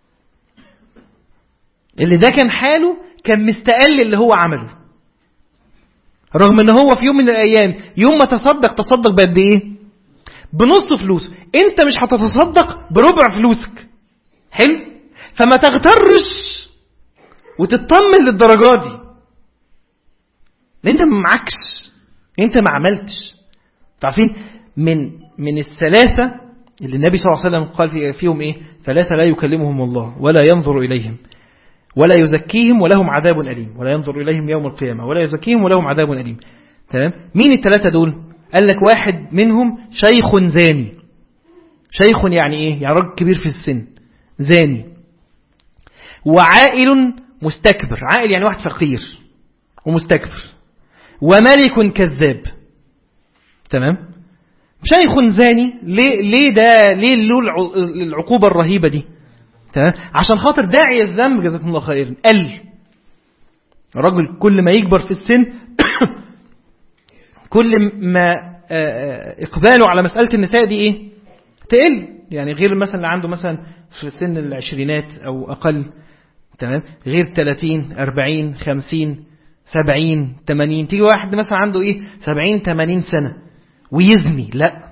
اللي ده كان حاله كان مستقل اللي هو عمله، رغم ان هو في يوم من الايام يوم ما تصدق بقد ايه؟ بنص فلوس. انت مش هتتصدق بربع فلوسك. حلو؟ فما تغترش وتطمن للدرجات دي، لان انت ما معكش، انت ما عملتش. تعرفين من الثلاثة اللي النبي صلى الله عليه وسلم قال فيهم ايه؟ 3 لا يكلمهم الله ولا ينظر اليهم ولا يزكيهم ولهم عذاب أليم. ولا ينظر إليهم يوم القيامة ولا يزكيهم ولهم عذاب أليم. تمام؟ مين ال3 دول؟ قال لك واحد منهم شيخ زاني. شيخ يعني إيه؟ يعني راجل كبير في السن زاني. وعائل مستكبر. عائل يعني واحد فقير ومستكبر. وملك كذاب. تمام؟ شيخ زاني ليه له العقوبة الرهيبة دي؟ تمام؟ عشان خاطر داعي الذنب جزاكم الله خيرا قل. الرجل كل ما يكبر في السن كل ما إقباله على مسألة النساء دي إيه؟ تقل. يعني غير مثلا اللي عنده مثلا في سن العشرينات أو أقل، تمام، غير 30 40 50 70 80. تيجي واحد مثلا عنده إيه 70 80 سنة ويزني، لا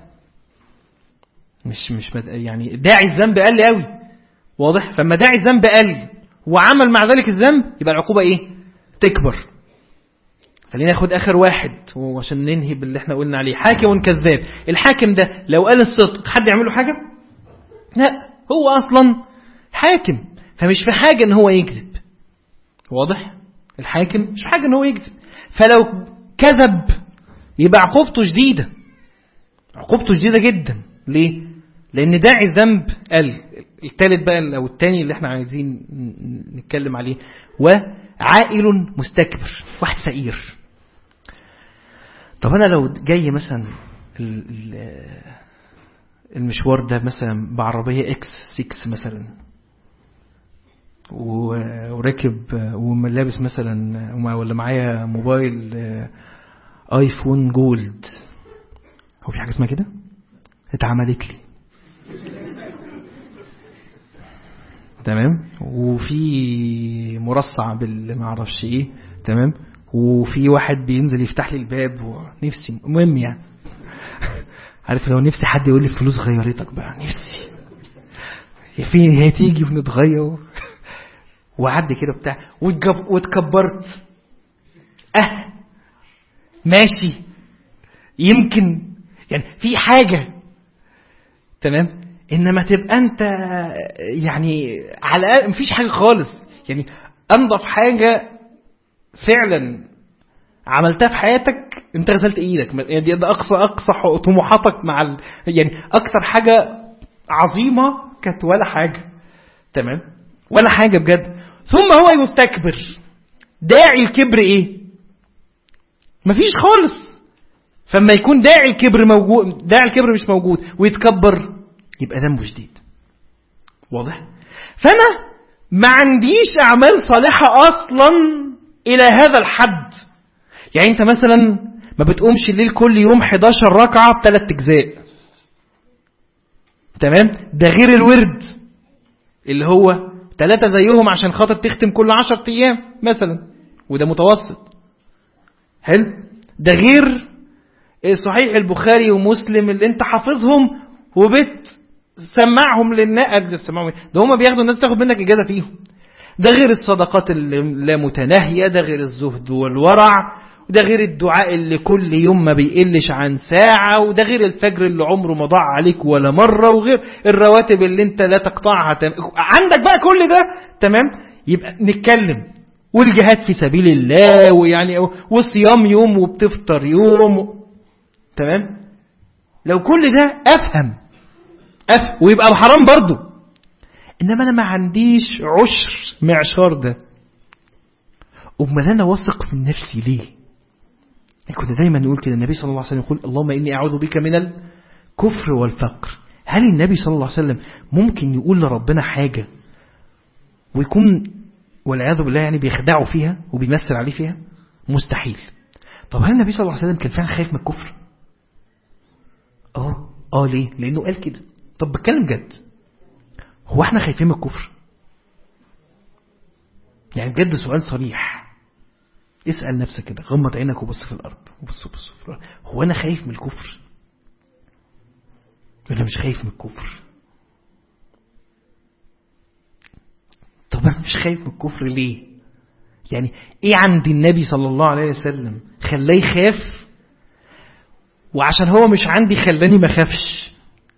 مش يعني داعي الذنب قل قوي. واضح؟ فما داعي الذنب قل وعمل مع ذلك الذنب يبقى العقوبة ايه؟ تكبر. خلينا ناخد اخر واحد وعشان ننهي باللي احنا قلنا عليه. حاكم كذاب. الحاكم ده لو قال الصدق حد يعمله حاجة؟ لا، هو اصلا حاكم فمش في حاجة ان هو يكذب. واضح؟ الحاكم مش في حاجة ان هو يكذب، فلو كذب يبقى عقوبته شديدة، عقوبته شديدة جدا. ليه؟ لان داعي ذنب. الثالث بقى او الثاني اللي احنا عايزين نتكلم عليه، وعائل مستكبر، واحد فقير. طب انا لو جاي مثلا المشوار ده مثلا بعربية X6 مثلا، وركب وملابس مثلا، ولا معايا موبايل ايفون جولد، هو في حاجة اسمها كده؟ اتعملت لي تمام، وفي مرصع بالمعرفش ايه تمام، وفي واحد بينزل يفتح لي الباب ونفسي مهم يعني عارف لو نفسي حد يقول لي فلوس غيرتك بقى، نفسي فين هي تيجي ونتغير وعد كده بتاع واتكبرت. ماشي يمكن يعني في حاجة تمام، انما تبقى انت يعني على الأقل مفيش حاجة خالص. يعني انضف حاجة فعلا عملتها في حياتك انت غسلت ايدك، يعني ده اقصى طموحاتك مع يعني اكتر حاجة عظيمة كانت ولا حاجة تمام، ولا حاجة بجد. ثم هو يستكبر. داعي الكبر ايه؟ مفيش خالص. فما يكون داعي الكبر موجود، داعي الكبر مش موجود ويتكبر، يبقى ذنبه شديد. واضح؟ فانا ما عنديش اعمال صالحة اصلا الى هذا الحد. يعني انت مثلا ما بتقومش الليل كل يوم 11 ركعة ب3 أجزاء تمام، ده غير الورد اللي هو 3 زيهم عشان خاطر تختم كل 10 ايام مثلا، وده متوسط. حلو. ده غير صحيح البخاري ومسلم اللي انت حافظهم وبتسمعهم للناس، ده هما بياخدوا الناس تاخد منك اجازة فيهم. ده غير الصدقات اللي لا متناهية، ده غير الزهد والورع، وده غير الدعاء اللي كل يوم ما بيقلش عن ساعة، وده غير الفجر اللي عمره ما ضاع عليك ولا مرة، وغير الرواتب اللي انت لا تقطعها. عندك بقى كل ده تمام، يبقى نتكلم. والجهاد في سبيل الله، ويعني والصيام يوم وبتفطر يوم تمام. لو كل ده أفهم ويبقى حرام برضو، إنما أنا ما عنديش عشر معشار ده. أمال أنا واثق من نفسي ليه؟ كنا دايما نقول كده، النبي صلى الله عليه وسلم يقول اللهم إني أعوذ بك من الكفر والفقر. هل النبي صلى الله عليه وسلم ممكن يقول لربنا حاجة ويكون والعياذ بالله يعني بيخدعوا فيها وبيمثل عليه فيها؟ مستحيل. طب هل النبي صلى الله عليه وسلم كان فعلا خايف من الكفر؟ ليه؟ لأنه قال كده. طب بتكلم جد، هو احنا خايفين من الكفر؟ يعني بجد سؤال صريح، اسأل نفسك كده، غمض عينك وبص في الأرض، وبص في الأرض. هو أنا خايف من الكفر ولا مش خايف من الكفر؟ طب أنا مش خايف من الكفر ليه؟ يعني إيه عند النبي صلى الله عليه وسلم خلاه يخاف، وعشان هو مش عندي خلاني ما خافش؟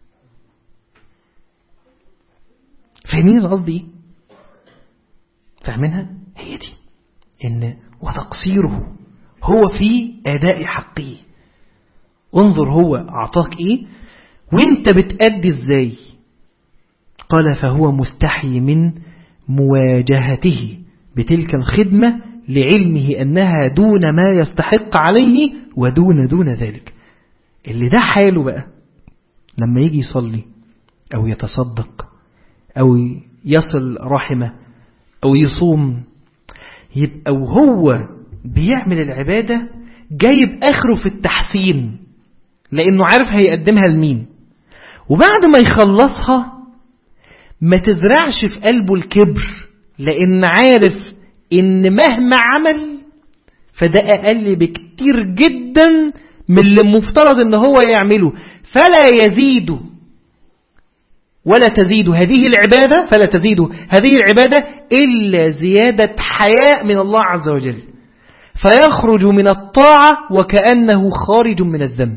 فاهمين القصد ايه؟ فاهمينها؟ هي دي، ان وتقصيره هو في اداء حقه. انظر هو اعطاك ايه وانت بتأدي ازاي. قال فهو مستحي من مواجهته بتلك الخدمة لعلمه انها دون ما يستحق عليه ودون ذلك. اللي ده حاله بقى لما يجي يصلي او يتصدق أو يصل رحمه أو يصوم، يبقى وهو بيعمل العبادة جايب آخره في التحسين، لأنه عارف هيقدمها لمين. وبعد ما يخلصها ما تزرعش في قلبه الكبر، لأن عارف إن مهما عمل فده أقل بكتير جدا من اللي مفترض إن هو يعمله، فلا يزيد ولا تزيد هذه العبادة، فلا تزيد هذه العبادة إلا زيادة حياء من الله عز وجل. فيخرج من الطاعة وكأنه خارج من الذنب.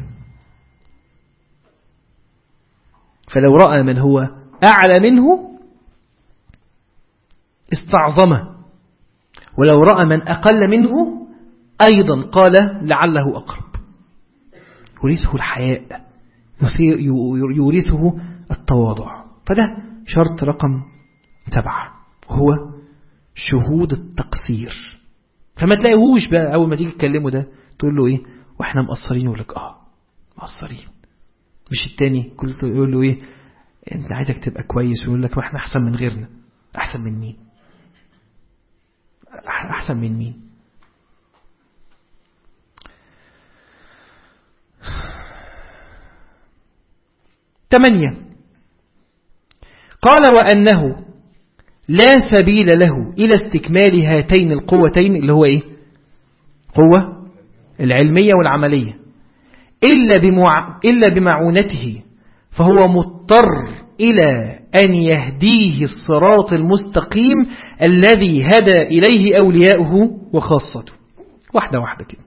فلو رأى من هو أعلى منه استعظمه، ولو رأى من أقل منه أيضا قال لعله أقرب. يورثه الحياء، يورثه التواضع. فده شرط رقم 7 هو شهود التقصير. فما تلاقيهوش بقى أول ما تيجي تكلمه ده تقول له إيه وإحنا مقصرين، يقول لك مقصرين. مش التاني كل يقول له إيه أنت عايزك تبقى كويس، ويقول لك وإحنا أحسن من غيرنا. أحسن من مين؟ أحسن من مين؟ ثمانية، قال وأنه لا سبيل له إلى استكمال هاتين القوتين، اللي هو إيه؟ قوة العلمية والعملية، إلا بمعونته، فهو مضطر إلى أن يهديه الصراط المستقيم الذي هدى إليه أولياؤه وخاصته. واحدة واحدة كده.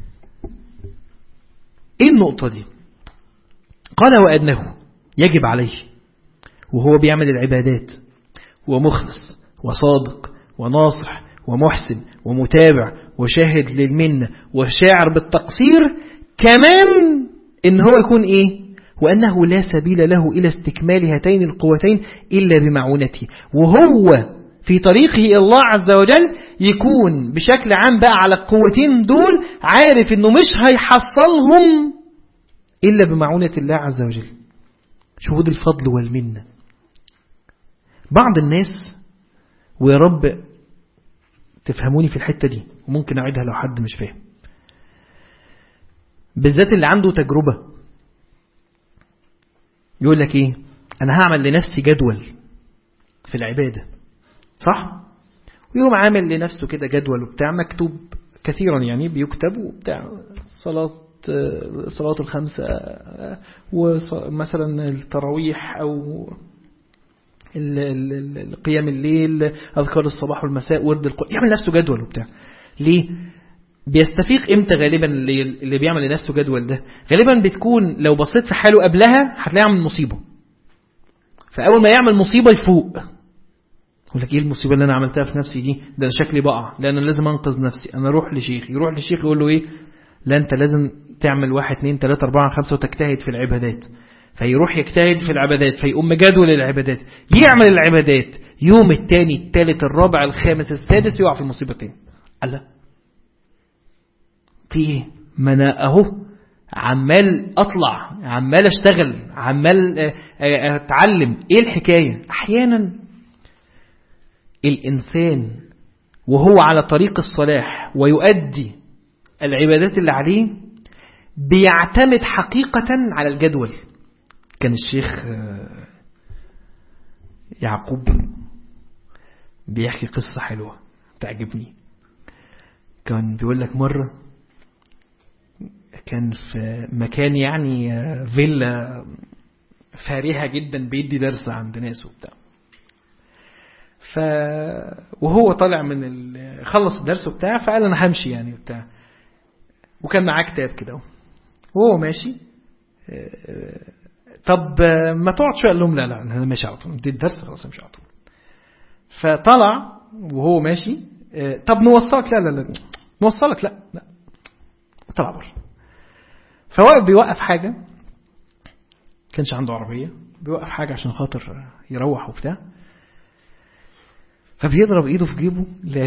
إيه النقطة دي؟ قال وأنه يجب عليه وهو بيعمل العبادات ومخلص وصادق وناصح ومحسن ومتابع وشاهد للمنة وشاعر بالتقصير، كمان إن هو يكون إيه؟ وأنه لا سبيل له إلى استكمال هاتين القوتين إلا بمعونته، وهو في طريقه إلى الله عز وجل يكون بشكل عام بقى على القوتين دول عارف إنه مش هيحصلهم إلا بمعونة الله عز وجل. شهود الفضل والمنة. بعض الناس، ويا رب تفهموني في الحتة دي وممكن أعيدها لو حد مش فاهم، بالذات اللي عنده تجربة، يقول لك إيه أنا هعمل لنفسي جدول في العبادة، صح؟ ويقوم عامل لنفسه كده جدول وبتاع مكتوب كثيرا، يعني بيكتب وبتاع صلاة الخمسة ومثلا التراويح أو القيام الليل، أذكار الصباح والمساء، ورد القرآن، يعمل نفسه جدول وبتاع. ليه؟ بيستفيق امتى غالبا اللي بيعمل لنفسه جدول ده؟ غالبا بتكون لو بصيت في حاله قبلها هتلاقيه عمل مصيبة، فأول ما يعمل مصيبة يفوق يقول لك ايه المصيبة اللي انا عملتها في نفسي دي؟ ده انا شكلي بقع، لان انا لازم انقذ نفسي. انا اروح لشيخ، يروح لشيخ يقول له ايه؟ لا انت لازم تعمل 1 2 3 4 5 وتجتهد في العبادات. فيروح يجتهد في العبادات، فيقوم جدول العبادات، يعمل العبادات، يوم الثاني الثالث الرابع الخامس السادس يقع في المصيبتين. الله، في ايه؟ ما انا اهو عمال اطلع، عمال اشتغل، عمال اتعلم. ايه الحكاية؟ احيانا الإنسان وهو على طريق الصلاح ويؤدي العبادات اللي عليه بيعتمد حقيقة على الجدول. كان الشيخ يعقوب بيحكي قصة حلوة تعجبني. كان بيقول لك مرة كان في مكان يعني فيلا فارهة جدا بيدي درس عند ناس وبتاع، وهو طالع من خلص الدرس وبتاع، فقال انا همشي يعني وبتاع، وكان معاه كتاب كده وهو ماشي. طب ما تقعد شويه؟ قال لهم لا انا ماشي على طول، دي الدرس خلاص مش على طول. فطلع وهو ماشي، طب نوصلك؟ لا نوصلك؟ لا طلع بره. فواقف بيوقف حاجه، كانش عنده عربيه، بيوقف حاجه عشان خاطر يروح وبتاع، فبيضرب ايده في جيبه،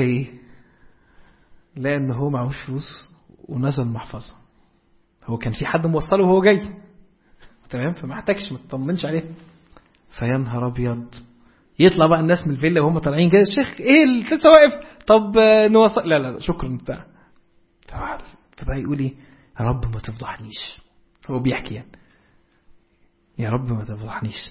لا ان هو معهوش فلوس ونزل محفظة. هو كان في حد موصله وهو جاي، تمام، فما احتاجش، ما تطمنش عليه. فيا نهار ابيض، يطلع بقى الناس من الفيلا وهم طالعين كده، الشيخ ايه اللي لسه واقف؟ طب نوصل؟ لا شكرا بتاع. فبقى يقول ايه؟ يا رب ما تفضحنيش. هو بيحكي يعني يا رب ما تفضحنيش،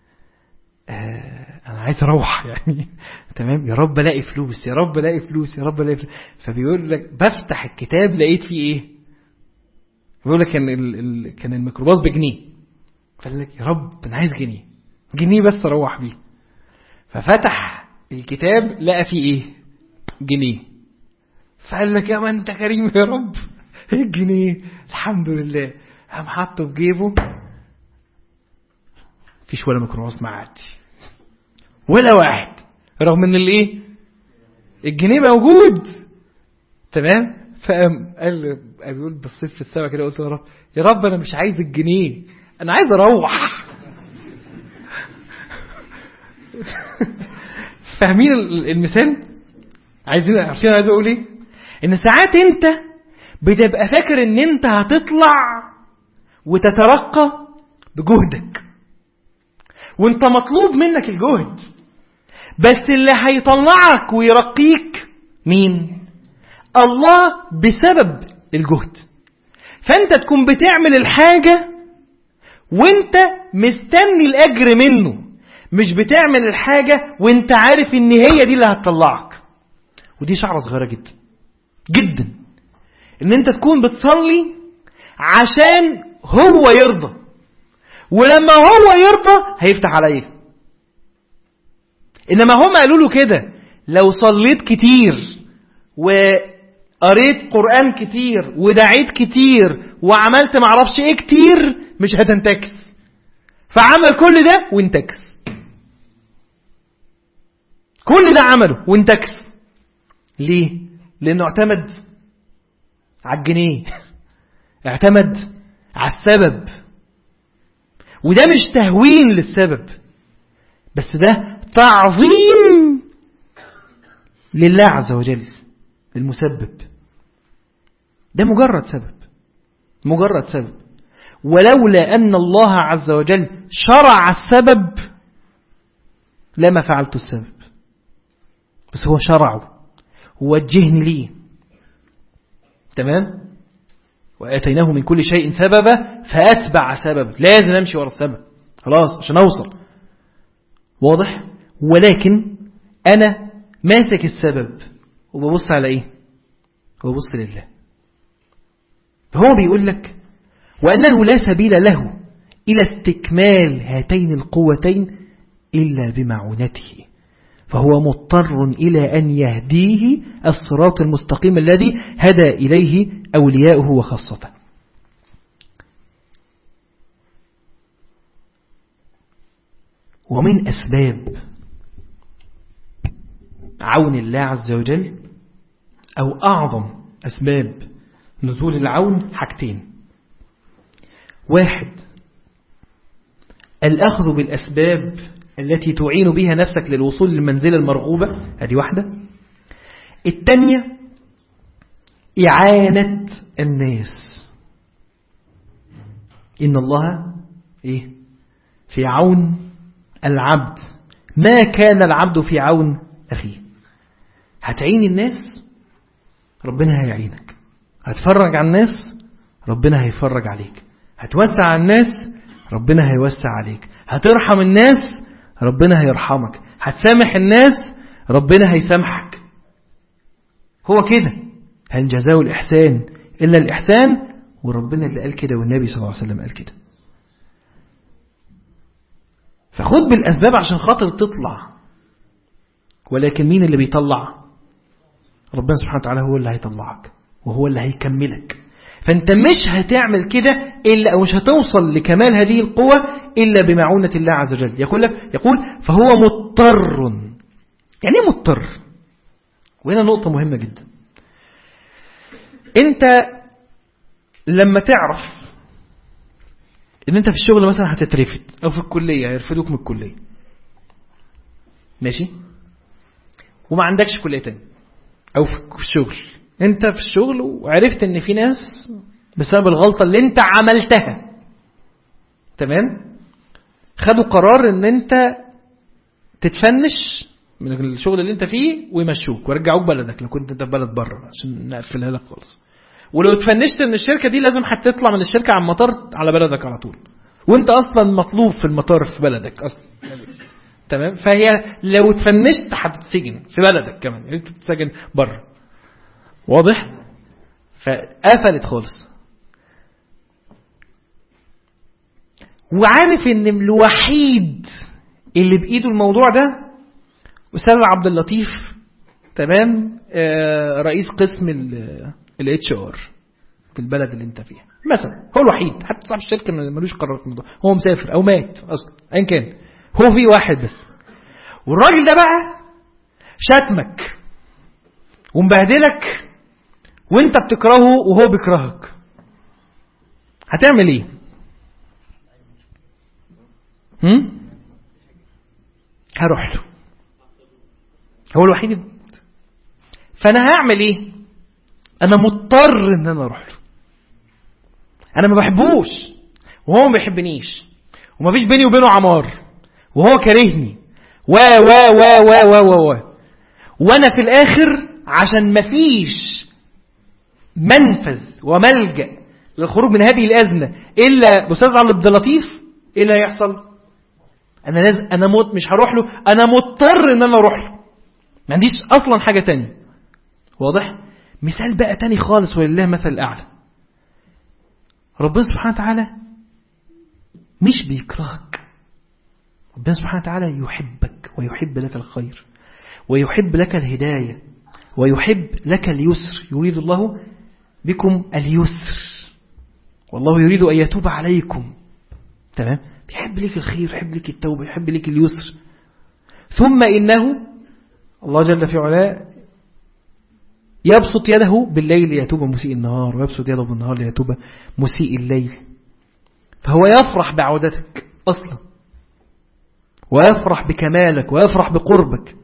انا عايز اروح يعني، تمام، يا رب الاقي فلوس، يا رب الاقي فلوس، يا رب الاقي فلوس. فبيقول لك بفتح الكتاب لقيت فيه ايه؟ بيقول لك كان الميكروباص بجنيه، فقال لك يا رب انا عايز جنيه بس اروح بيه. ففتح الكتاب لقى فيه ايه؟ جنيه. فقال لك يا ما انت كريم يا رب، الجنيه الحمد لله. قام حطه في جيبه، فيش ولا ميكروباص معدي ولا واحد، رغم ان الايه الجنيه موجود. تمام. فقام قال بيقول بصيت في السما كده، قلت يا رب انا مش عايز الجنيه، انا عايز اروح. فاهمين المثال؟ عارفين عايز اقول ايه؟ ان ساعات انت بتبقى فاكر ان انت هتطلع وتترقى بجهدك، وانت مطلوب منك الجهد، بس اللي هيطلعك ويرقيك مين؟ الله بسبب الجهد. فانت تكون بتعمل الحاجة وانت مستني الاجر منه، مش بتعمل الحاجة وانت عارف ان هي دي اللي هتطلعك. ودي شعرة صغيرة جدا جدا، ان انت تكون بتصلي عشان هو يرضى، ولما هو يرضى هيفتح عليك. انما هم قالوا له كده، لو صليت كتير وقريت قرآن كتير ودعيت كتير وعملت معرفش ايه كتير مش هتنتكس. فعمل كل ده وانتكس، كل ده عمله وانتكس. ليه؟ لانه اعتمد على الجنيه، اعتمد على السبب. وده مش تهوين للسبب، بس ده تعظيم لله عز وجل، للمسبب. ده مجرد سبب، مجرد سبب. ولولا أن الله عز وجل شرع السبب لما فعلت السبب، بس هو شرعه ووجهني ليه. تمام. وآتيناه من كل شيء سببا فأتبع سببا، لازم أمشي ورا السبب خلاص عشان أوصل. واضح؟ ولكن أنا ماسك السبب وببص على إيه؟ وببص لله. فهو بيقول لك وأنه لا سبيل له إلى استكمال هاتين القوتين إلا بمعونته، فهو مضطر إلى أن يهديه الصراط المستقيم الذي هدى إليه أولياؤه وخاصته. ومن أسباب عون الله عز وجل أو أعظم أسباب نزول العون حاجتين. واحد، الأخذ بالأسباب التي تعين بها نفسك للوصول للمنزلة المرغوبة، هذه واحدة. الثانية إعانة الناس. إن الله في عون العبد ما كان العبد في عون أخيه. هتعين الناس ربنا هيعينك، هتفرج على الناس ربنا هيفرج عليك، هتوسع على الناس ربنا هيوسع عليك، هترحم الناس ربنا هيرحمك، هتسامح الناس ربنا هيسامحك. هو كده، هل جزاء الإحسان إلا الإحسان؟ وربنا اللي قال كده والنبي صلى الله عليه وسلم قال كده. فخد بالأسباب عشان خاطر تطلع، ولكن مين اللي بيطلع؟ ربنا سبحانه وتعالى هو اللي هيطلعك وهو اللي هيكملك. فأنت مش هتعمل كده إلا أو مش هتوصل لكمال هذه القوة إلا بمعونة الله عز وجل. يقول فهو مضطر. يعني ايه مضطر؟ وهنا نقطة مهمة جدا. أنت لما تعرف إن أنت في الشغل مثلا هتترفد، أو في الكلية هيرفدوك من الكلية، ماشي، وما عندكش كلية تاني، أو في الشغل أنت في الشغل وعرفت إن في ناس بسبب الغلطة اللي أنت عملتها، تمام، خدوا قرار إن أنت تتفنش من الشغل اللي أنت فيه ويمشوك ويرجعوك بلدك لو كنت أنت في بلد بره عشان نقفلها لك خالص. ولو اتفنشت من الشركة دي لازم هتطلع من الشركة على المطار على بلدك على طول، وانت اصلا مطلوب في المطار في بلدك اصلا، تمام. فهي لو اتفنشت هتتسجن في بلدك كمان، انت تتسجن بره. واضح؟ فقفلت خالص. وعارف ان الوحيد اللي بايده الموضوع ده أستاذ عبد اللطيف تمام رئيس قسم HR في البلد اللي انت فيها مثلا، هو الوحيد، حتى صاحب الشركه ملوش قرار في الموضوع، هو مسافر او مات اصلا ايا كان، هو في واحد بس، والراجل ده بقى شتمك ومبهدلك وانت بتكرهه وهو بيكرهك، هتعمل ايه؟ هروح له، هو الوحيد، فانا هعمل ايه؟ انا مضطر ان انا اروح له، انا ما بحبوش وهو ما بيحبنيش ومفيش بيني وبينه عمار وهو كارهني و و و و و و وانا في الاخر عشان مفيش منفذ وملجأ للخروج من هذه الازمه الا بأستاذ عبد اللطيف، ايه اللي هيحصل؟ انا لازم، انا مش هروح له، انا مضطر ان انا اروح له، ما عنديش اصلا حاجه تانية. واضح؟ مثال بقى تاني خالص ولله مثل الاعلى، ربنا سبحانه وتعالى مش بيكرهك، ربنا سبحانه وتعالى يحبك ويحب لك الخير ويحب لك الهداية ويحب لك اليسر، يريد الله بكم اليسر والله يريد أن يتوب عليكم. تمام؟ بيحب لك الخير، يحب لك التوبة، يحب لك اليسر. ثم إنه الله جل في علاه يبسط يده بالليل ليتوب مسيء النهار، ويبسط يده بالنهار ليتوب مسيء الليل، فهو يفرح بعودتك أصلا ويفرح بكمالك ويفرح بقربك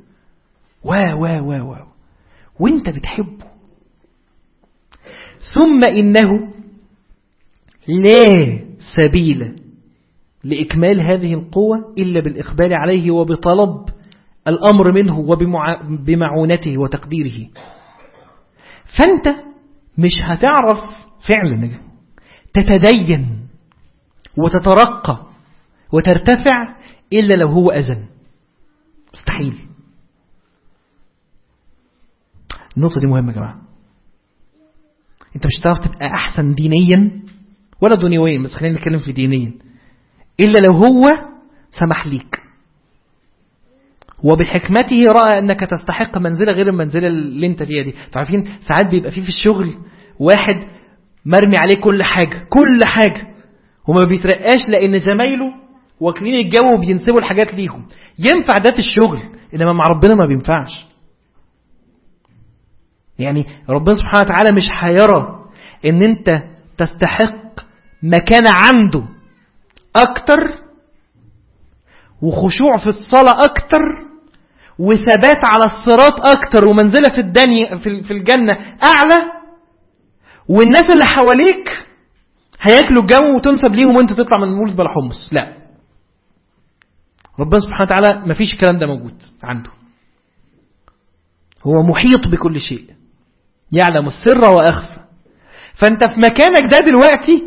وانت بتحبه. ثم إنه لا سبيل لإكمال هذه القوة إلا بالإقبال عليه وبطلب الأمر منه وبمعونته وتقديره. فأنت مش هتعرف فعلا تتدين وتترقى وترتفع إلا لو هو أذن، مستحيل. النقطة دي مهمة يا جماعة، انت مش هتعرف تبقى أحسن دينيا ولا دنيويا، بس خلينا نتكلم في دينيا، إلا لو هو سمح ليك وبحكمته رأى أنك تستحق منزلة غير المنزلة اللي انت فيها دي. تعرفين ساعات بيبقى فيه في الشغل واحد مرمي عليه كل حاجة وما بيترقاش لأن زمايله واكلين الجو وبينسبوا الحاجات ليهم. ينفع ده في الشغل، إنما مع ربنا ما بينفعش. يعني ربنا سبحانه وتعالى مش هيرى ان انت تستحق مكان عنده اكتر وخشوع في الصلاة اكتر وثبات على الصراط اكتر ومنزلة في الجنة اعلى، والناس اللي حواليك هياكلوا الجو وتنسب ليهم وانت تطلع من المولد بلا حمص. لا، ربنا سبحانه وتعالى ما فيش الكلام ده موجود عنده، هو محيط بكل شيء، يعلم السر وأخفى. فأنت في مكانك ده دلوقتي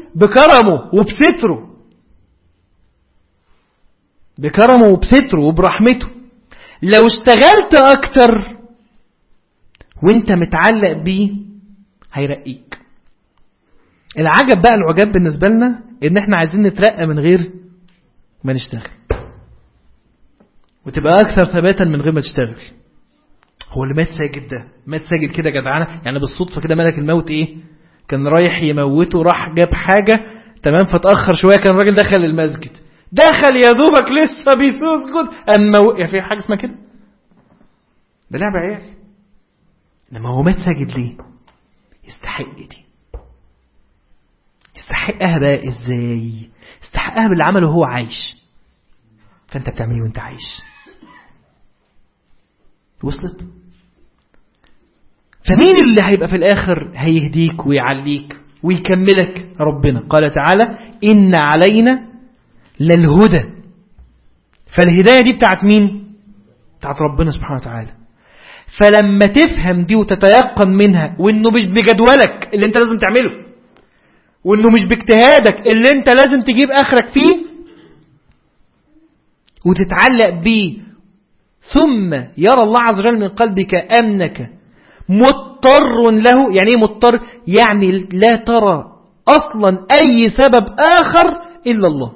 بكرمه وبستره وبرحمته. لو اشتغلت أكتر وانت متعلق بيه هيرقيك. العجب بقى، العجاب بالنسبة لنا ان احنا عايزين نترقى من غير ما نشتغل، وتبقى أكثر ثباتا من غير ما تشتغل. هو اللي مات ساجد كده جدعانه، يعني بالصدفه كده ملك الموت ايه كان رايح يموته، راح جاب حاجه تمام فتاخر شويه، كان الراجل دخل المسجد، دخل يا دوبك لسه بيسجد يا في حاجه اسمها كده، ده لعبه عيال. لما هو مات ساجد ليه؟ يستحق دي، يستحقها بقى ازاي؟ يستحقها باللي عمله وهو عايش، فانت بتعمله وانت عايش. وصلت؟ فمين اللي هيبقى في الآخر هيهديك ويعليك ويكملك؟ ربنا. قال تعالى إن علينا للهدى. فالهداية دي بتاعت مين؟ بتاعت ربنا سبحانه وتعالى. فلما تفهم دي وتتيقن منها، وإنه مش بجدولك اللي انت لازم تعمله، وإنه مش باجتهادك اللي انت لازم تجيب آخرك فيه، وتتعلق بيه، ثم يرى الله عز وجل من قلبك أنك مضطر له. يعني ايه مضطر؟ يعني لا ترى أصلا أي سبب آخر إلا الله.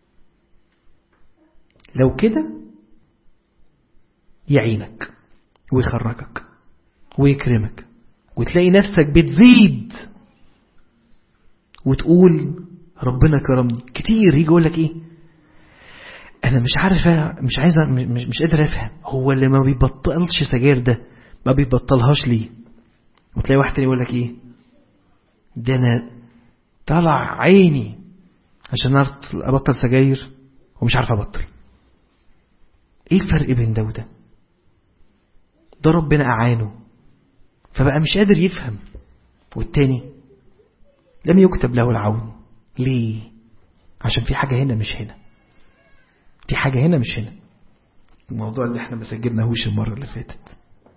لو كده يعينك ويخرجك ويكرمك، وتلاقي نفسك بتزيد وتقول ربنا كرمني. كتير يجي يقول لك ايه، انا مش عارف، مش قادر افهم هو اللي ما بيبطلش سجاير ده ما بيبطلهاش ليه. وتلاقي واحد تاني يقول لك ايه، ده انا طلع عيني عشان ابطل سجاير ومش عارف ابطل. ايه الفرق بين ده وده؟ ده ربنا اعانه فبقى مش قادر يفهم، والتاني لم يكتب له العون. ليه؟ عشان في حاجة هنا مش هنا، في حاجة هنا مش هنا. الموضوع اللي احنا ما سجلناهوش المرة اللي فاتت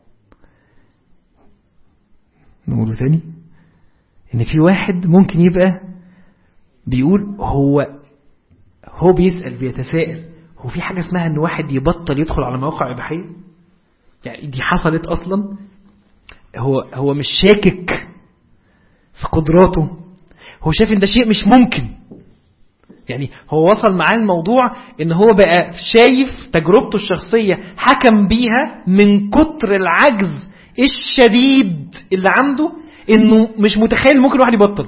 نقوله تاني، ان في واحد ممكن يبقى بيقول هو بيسأل بيتساءل، هو في حاجة اسمها ان واحد يبطل يدخل على مواقع إباحية؟ يعني دي حصلت اصلا؟ هو مش شاكك في قدراته، هو شايف ان ده شيء مش ممكن. يعني هو وصل معاه الموضوع ان هو بقى شايف تجربته الشخصية حكم بيها من كتر العجز الشديد اللي عنده انه مش متخيل ممكن واحد يبطل.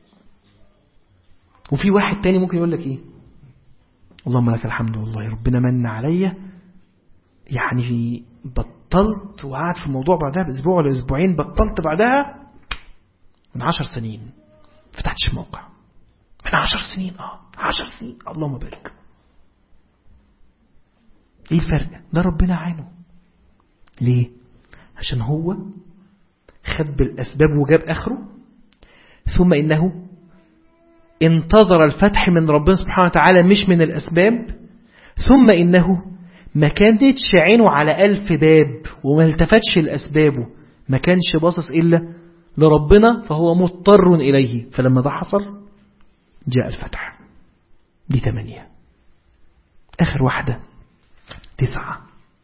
وفي واحد تاني ممكن يقول لك ايه، اللهم لك الحمد والله ربنا من عليا، يعني بطلت وقعد في الموضوع بعدها باسبوع ولا اسبوعين، بطلت بعدها من 10 سنين فتحتش موقع من 10 سنين 10 سنين، اللهم بارك. ايه الفرق؟ ده ربنا عانه. ليه؟ عشان هو خد بالاسباب وجاب اخره، ثم انه انتظر الفتح من ربنا سبحانه وتعالى مش من الاسباب، ثم انه ما كانتش عينه على 1000 باب وما التفتش لأسبابه، ما كانش باصص إلا لربنا، فهو مضطر إليه. فلما ده حصل جاء الفتح. دي 8. آخر واحدة 9.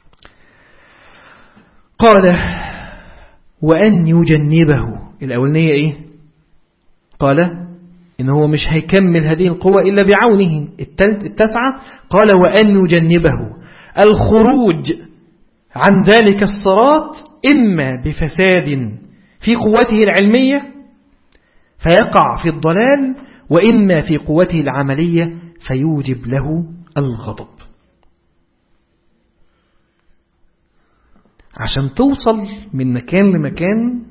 قال وأن يجنبه. الأولانية إيه؟ قال إن هو مش هيكمل هذه القوة إلا بعونه. 9 قال وأن يجنبه الخروج عن ذلك الصراط إما بفساد في قوته العلمية فيقع في الضلال، وإما في قوته العملية فيوجب له الغضب. عشان توصل من مكان لمكان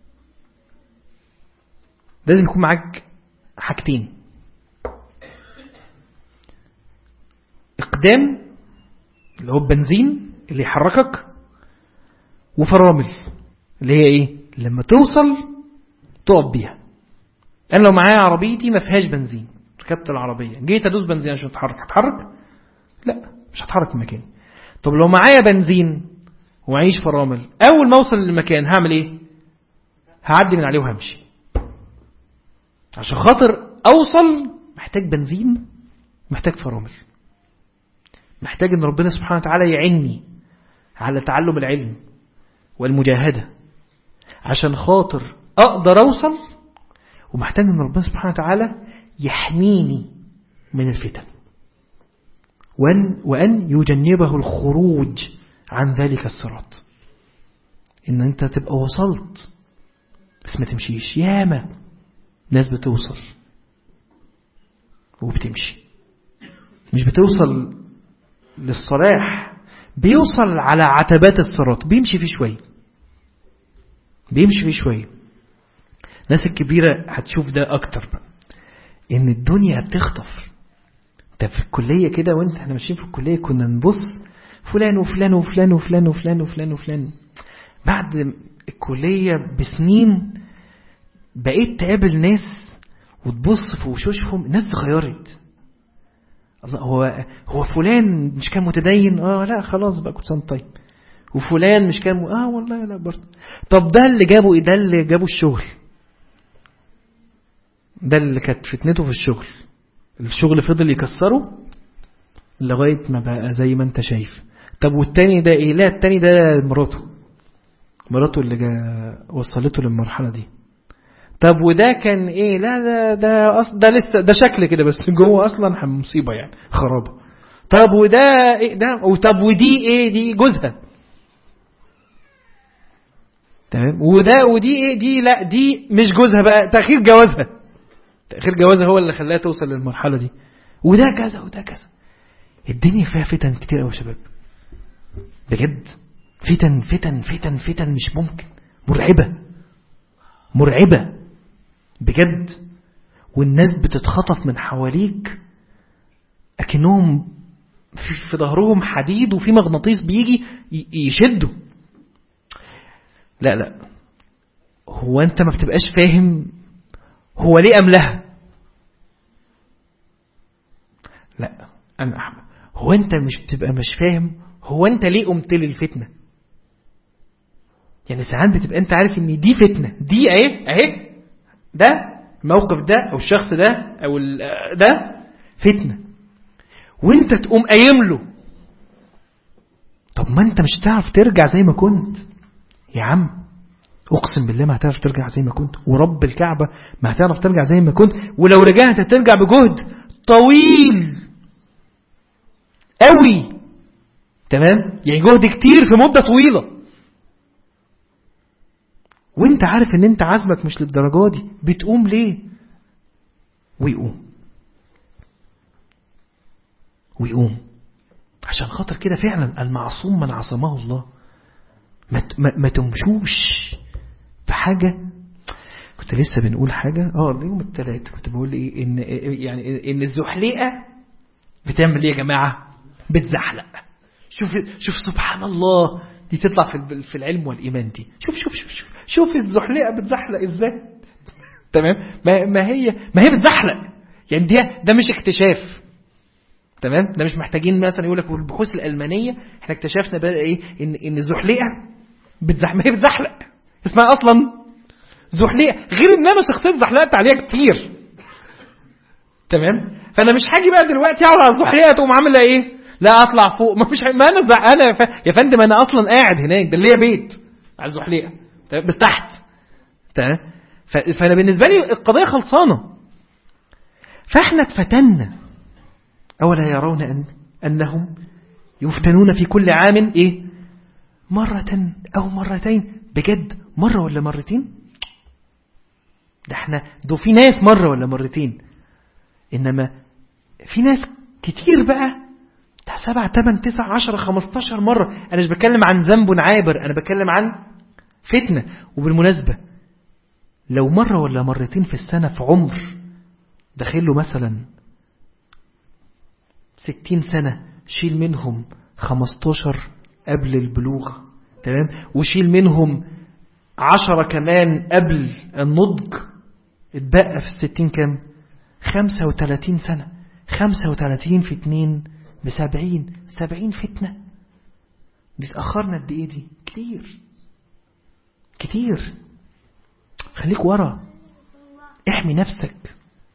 لازم يكون معك حاجتين، إقدام اللي هو البنزين اللي يحركك، وفرامل اللي هي ايه لما توصل تقف بيها. انا لو معايا عربيتي ما فيهاش بنزين، ركبت العربية جيت ادوس بنزين عشان اتحرك؟ لا، مش هتحرك من مكاني. طب لو معايا بنزين ومعيش فرامل، اول ما اوصل للمكان هعمل ايه؟ هعدي من عليه وهمشي. عشان خاطر اوصل محتاج بنزين، محتاج فرامل، محتاج ان ربنا سبحانه وتعالى يعني على تعلم العلم والمجاهدة عشان خاطر اقدر اوصل، ومحتاج ان ربنا سبحانه وتعالى يحميني من الفتن، وأن يجنبه الخروج عن ذلك الصراط. ان انت تبقى وصلت بس ما تمشيش. ياما ناس بتوصل وبتمشي، مش بتوصل للصلاح، بيوصل على عتبات الصراط، بيمشي فيه شوية. الناس الكبيرة هتشوف ده أكتر بقى، إن الدنيا بتخطف. انت في الكلية كده، وانت احنا ماشيين في الكلية كنا نبص فلان وفلان وفلان وفلان وفلان وفلان وفلان. بعد الكلية بسنين بقيت تقابل ناس وتبص في وشوشهم، ناس اتغيرت. الله، هو فلان مش كان متدين؟ لا خلاص بقى كنت سنة طيب. وفلان مش كان والله لا برضه. طب ده اللي جابه ايه؟ ده اللي جابه الشغل، ده اللي كانت فتنته في الشغل فضل يكسره لغاية ما بقى زي ما انت شايف. طب والتاني ده ايه؟ لا التاني ده مراته اللي وصلته للمرحلة دي. طب وده كان ايه؟ لا ده لسه ده شكل كده، بس جوه اصلا مصيبة يعني خرابة. طب وده ايه ده؟ طب ودي ايه؟ دي جوزها. تمام. ودي ايه؟ دي لا، دي مش جوزها بقى، تأخير جوازها هو اللي خلاها توصل للمرحلة دي. وده كذا وده كذا. الدنيا فيها فتن كتير قوي يا شباب بجد. فتن فتن فتن فتن مش ممكن، مرعبة بجد. والناس بتتخطف من حواليك اكنهم في ظهرهم حديد وفي مغناطيس بيجي يشدوا. لا هو انت ما بتبقاش فاهم هو ليه أملها. لا أنا أحمد، هو أنت مش فاهم هو أنت ليه قمت للفتنة. يعني ساعات بتبقى أنت عارف إن دي فتنة، دي أهي ده الموقف ده أو الشخص ده أو ده فتنة، وأنت تقوم قايم له. طب ما أنت مش هتعرف ترجع زي ما كنت يا عم، أقسم بالله ما هتعرف ترجع زي ما كنت، ورب الكعبة ما هتعرف ترجع زي ما كنت. ولو رجعت هترجع بجهد طويل قوي. تمام، يعني جهد كتير في مدة طويلة، وانت عارف ان انت عزمك مش للدرجة دي. بتقوم ليه؟ ويقوم عشان خاطر كده فعلا المعصوم من عصمه الله. ما تمشوش في حاجة. كنت لسه بنقول حاجة اليوم الثلاث كنت بقول ايه، ان الزحليقة بتعمل ايه يا جماعة؟ بتزحلق. شوف سبحان الله، دي تطلع في العلم والإيمان دي. شوف الزحليقة بتزحلق ازاي. تمام، ما هي بتزحلق. يعني ده مش اكتشاف. تمام، ده مش محتاجين مثلا يقول لك البحوث الألمانية احنا اكتشفنا بقى ايه ان الزحليقة ما هي بتزحلق. اسمها اصلا زحليقة، غير ان انا شخصيا زحلقت عليها كتير. تمام، فانا مش هاجي بقى دلوقتي اقعد على الزحليقة تقوم عامله ايه، لا اطلع فوق. ما انا يا فندم انا اصلا قاعد هناك، ده اللي هي بيت على الزحليقة بس تحت. تمام، فانا بالنسبة لي القضية خلصانة. فاحنا اتفتنا. اولا يرون انهم يفتنون في كل عام ايه، مرة او مرتين. بجد مرة ولا مرتين؟ ده في ناس مرة ولا مرتين، انما في ناس كتير بقى 7 8 9 10 15 مرة. انا مش بتكلم عن ذنب عابر، انا بتكلم عن فتنة. وبالمناسبة لو مرة ولا مرتين في السنة في عمر داخله مثلا 60 سنة، شيل منهم 15 قبل البلوغ، تمام، وشيل منهم 10 كمان قبل النضج، اتبقى في 60 كام؟ 35 سنة. 35 في 2 ب70 فتنة. دي تأخرنا قد ايه؟ دي كتير. خليك ورا، احمي نفسك.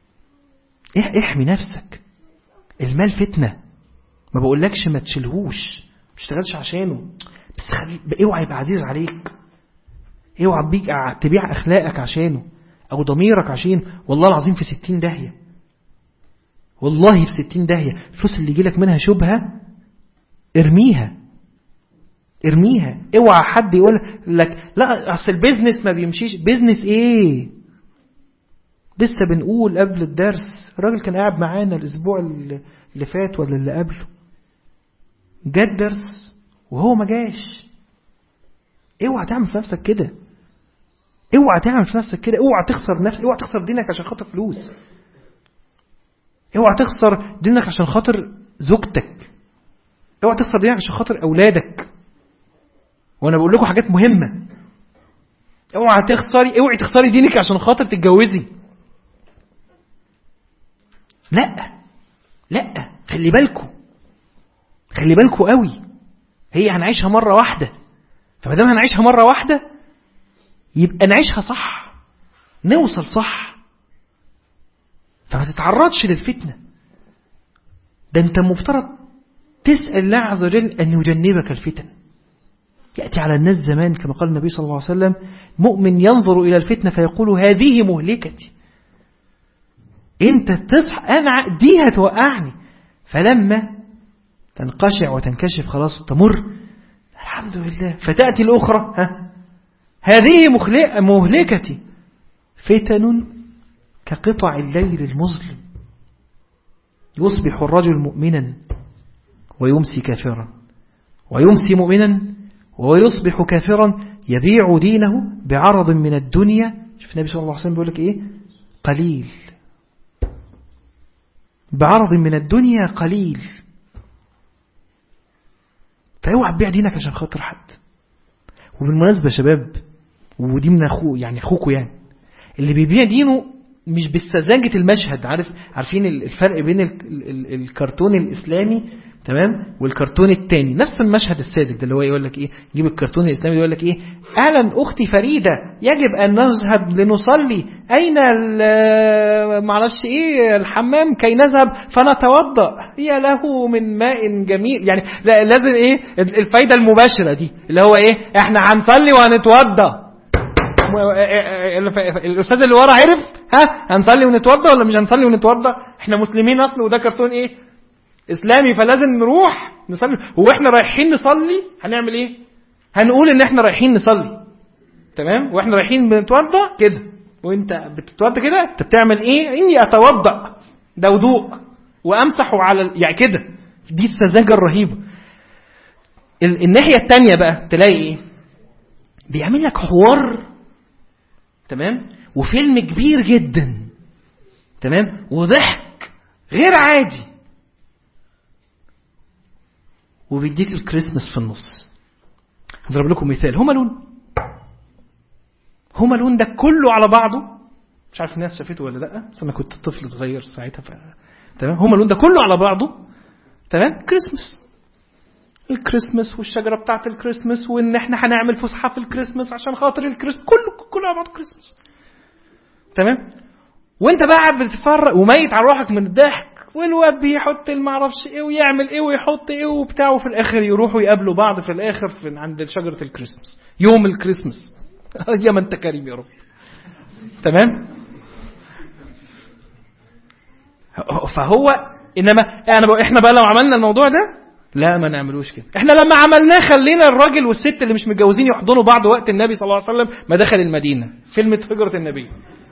المال فتنة، ما بقولكش ما تشيلهوش، ما تشتغلش عشانه، بس اوعى يبقى عزيز عليك. اوعى تبيع اخلاقك عشانه او ضميرك عشانه. والله العظيم في 60 داهية، والله في 60 داهية. الفلوس اللي يجيلك منها شبهة ارميها. اوعى حد يقول لك لا اصل البيزنس ما بيمشيش. بيزنس ايه؟ لسه بنقول قبل الدرس، الراجل كان قاعد معانا الاسبوع اللي فات ولا اللي قبله، جات درس وهو ما جاش. اوعى تعمل في نفسك كده، اوعى تخسر نفسك، اوعى تخسر دينك عشان خاطر فلوس، اوعى تخسر دينك عشان خاطر زوجتك، اوعى تخسر دينك عشان خاطر اولادك. وانا بقول لكم حاجات مهمة. اوعي تخسري دينك عشان خاطر تتجوزي. لا خلي بالكم قوي. هي هنعيشها مرة واحدة، فمادام هنعيشها مرة واحدة يبقى نعيشها صح، نوصل صح. فما تتعرضش للفتنة. ده انت مفترض تسأل الله عز وجل أن يجنبك الفتن. يأتي على الناس زمان كما قال النبي صلى الله عليه وسلم: مؤمن ينظر إلى الفتنة فيقول هذه مهلكتي. انت تصحى، انا دي هتوقعني. فلما تنقشع وتنكشف خلاص تمر، الحمد لله. فتأتي الأخرى هذه مهلكتي فتن كقطع الليل المظلم، يصبح الرجل مؤمنا ويمسي كافرا، ويمسي مؤمنا ويصبح كافرا، يبيع دينه بعرض من الدنيا. شوف النبي صلى الله عليه وسلم بيقول لك ايه؟ قليل، بعرض من الدنيا قليل. فاوعى تبيع دينك عشان خاطر حد. وبالمناسبة شباب، ودي من اخوكوا يعني، اللي بيبيع دينه مش بالسذاجة المشهد. عارفين الفرق بين الكرتون الإسلامي تمام والكرتون التاني؟ نفس المشهد الساذج ده اللي هو يقول لك ايه، يجيب الكرتون الإسلامي يقول لك ايه، اهلا اختي فريدة يجب ان نذهب لنصلي، اين معرفش ايه الحمام كي نذهب فنتوضأ، هي له من ماء جميل. يعني لازم ايه الفايدة المباشرة دي اللي هو ايه، احنا هنصلي وهنتوضأ. الاستاذ اللي ورا عرف هنصلي ونتوضى ولا مش هنصلي ونتوضى؟ احنا مسلمين اصلا، وده كرتون ايه اسلامي، فلازم نروح نصلي. واحنا رايحين نصلي هنعمل ايه؟ هنقول ان احنا رايحين نصلي تمام، واحنا رايحين بنتوضى كده، وانت بتتوضى كده انت بتعمل ايه؟ اني اتوضى، ده وضوء، وامسحه على يعني كده. دي السذاجه الرهيبه. الناحيه الثانيه بقى تلاقي ايه؟ بيعمل لك حوار تمام، وفيلم كبير جدا تمام، وضحك غير عادي، وبيديك الكريسماس في النص. هضرب لكم مثال. هوم الون ده كله على بعضه، مش عارف الناس شافته ولا لا، بس انا كنت طفل صغير ساعتها تمام. هوم الون ده كله على بعضه تمام الكريسماس والشجره بتاعت الكريسماس، وان احنا هنعمل فسحه في الكريسماس عشان خاطر الكريسماس، كله على بعض كريسماس تمام. وانت بقى قاعد بتتفرج وميت على روحك من الضحك، والواد بيحط المعرفش ايه ويعمل ايه ويحط ايه وبتاع، وفي الاخر يروحوا يقابلوا بعض في الاخر عند شجره الكريسماس يوم الكريسماس. يا من انت كريم يا رب تمام. فهو انما احنا بقى لو عملنا الموضوع ده لا ما نعملوش كده. احنا لما عملناه خلينا الراجل والست اللي مش متجوزين يحضنوا بعض وقت النبي صلى الله عليه وسلم ما دخل المدينة، فيلم هجرة النبي.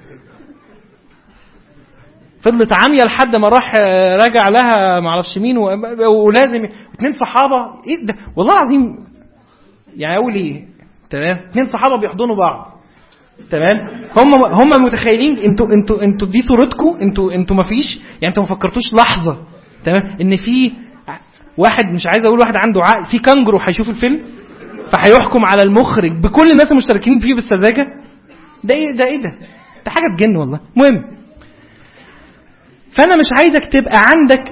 فضلت عامية لحد ما راح راجع لها معرفش مين، ولازم 2 صحابة ايه ده والله العظيم يعني اقول ايه تمام، 2 صحابة بيحضنوا بعض تمام. هم متخيلين انتوا دي صورتكم، انتوا ما فيش يعني، انتوا ما فكرتوش لحظة تمام ان في واحد، مش عايز اقول واحد عنده عقل، في كانجرو هيشوف الفيلم فهيحكم على المخرج بكل الناس المشتركين فيه بالسذاجه. ده حاجه تجن والله. المهم، فانا مش عايزك تبقى عندك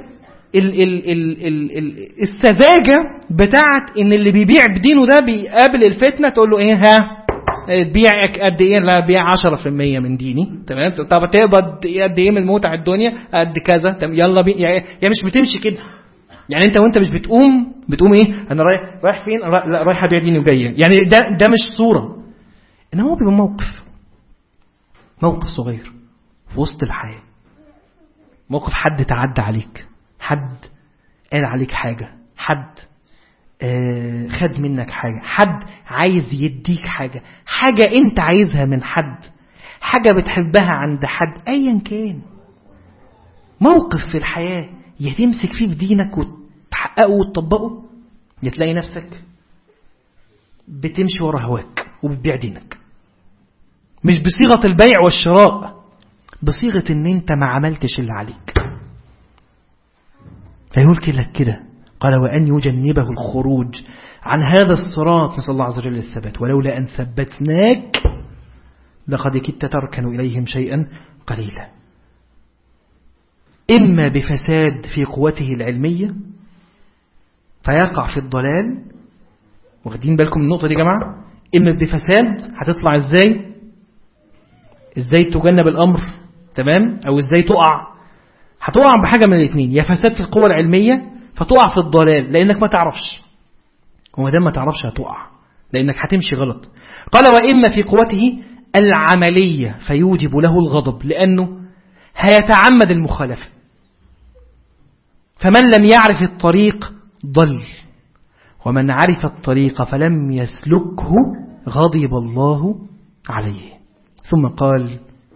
السذاجه بتاعت ان اللي بيبيع بدينه ده بيقابل الفتنه تقول له ايه، تبيع قد ايه؟ لا بيع 10% من ديني تمام. طب تقبض قد ايه من متع الدنيا؟ قد كذا. يلا يعني مش بتمشي كده يعني. انت وانت مش بتقوم ايه، انا رايح فين؟ لا رايح ابيع ديني وجاي يعني. ده مش صوره، انما هو بيبقى موقف صغير في وسط الحياه، موقف حد تعدى عليك، حد قال عليك حاجه، حد خد منك حاجه، حد عايز يديك حاجه انت عايزها من حد، حاجه بتحبها عند حد، ايا كان موقف في الحياه يا تمسك فيه في دينك وتحققه وتطبقه، يا تلاقي نفسك بتمشي ورا هواك وبتبيع دينك. مش بصيغة البيع والشراء، بصيغة ان انت ما عملتش اللي عليك. فيقول كده قال وأن يجنبه الخروج عن هذا الصراط، نسأل الله عز وجل الثبات، ولولا أن ثبتناك لقد كدت تركن إليهم شيئا قليلا. إما بفساد في قوته العلمية فيقع في الضلال، واخدين بالكم من النقطة دي يا جماعة؟ إما بفساد هتطلع إزاي تجنب الأمر تمام، أو إزاي هتقع بحاجة من الاثنين، يا فساد في القوة العلمية فتقع في الضلال لأنك ما تعرفش، وما دام ما تعرفش هتقع لأنك هتمشي غلط. قال وإما في قوته العملية فيوجب له الغضب لأنه هيتعمد المخالفة، فمن لم يعرف الطريق ضل، ومن عرف الطريق فلم يسلكه غضب الله عليه. ثم قال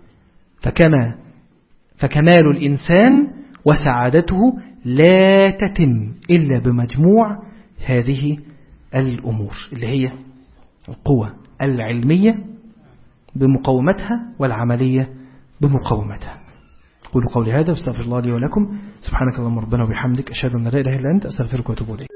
فكمال الإنسان وسعادته لا تتم إلا بمجموع هذه الأمور اللي هي القوة العلمية بمقاومتها والعملية بمقاومتها. قولوا قولي هذا واستغفر الله لي ولكم. سبحانك اللهم ربنا وبحمدك أشهد أن لا إله إلا أنت أستغفرك وأتوب إليك.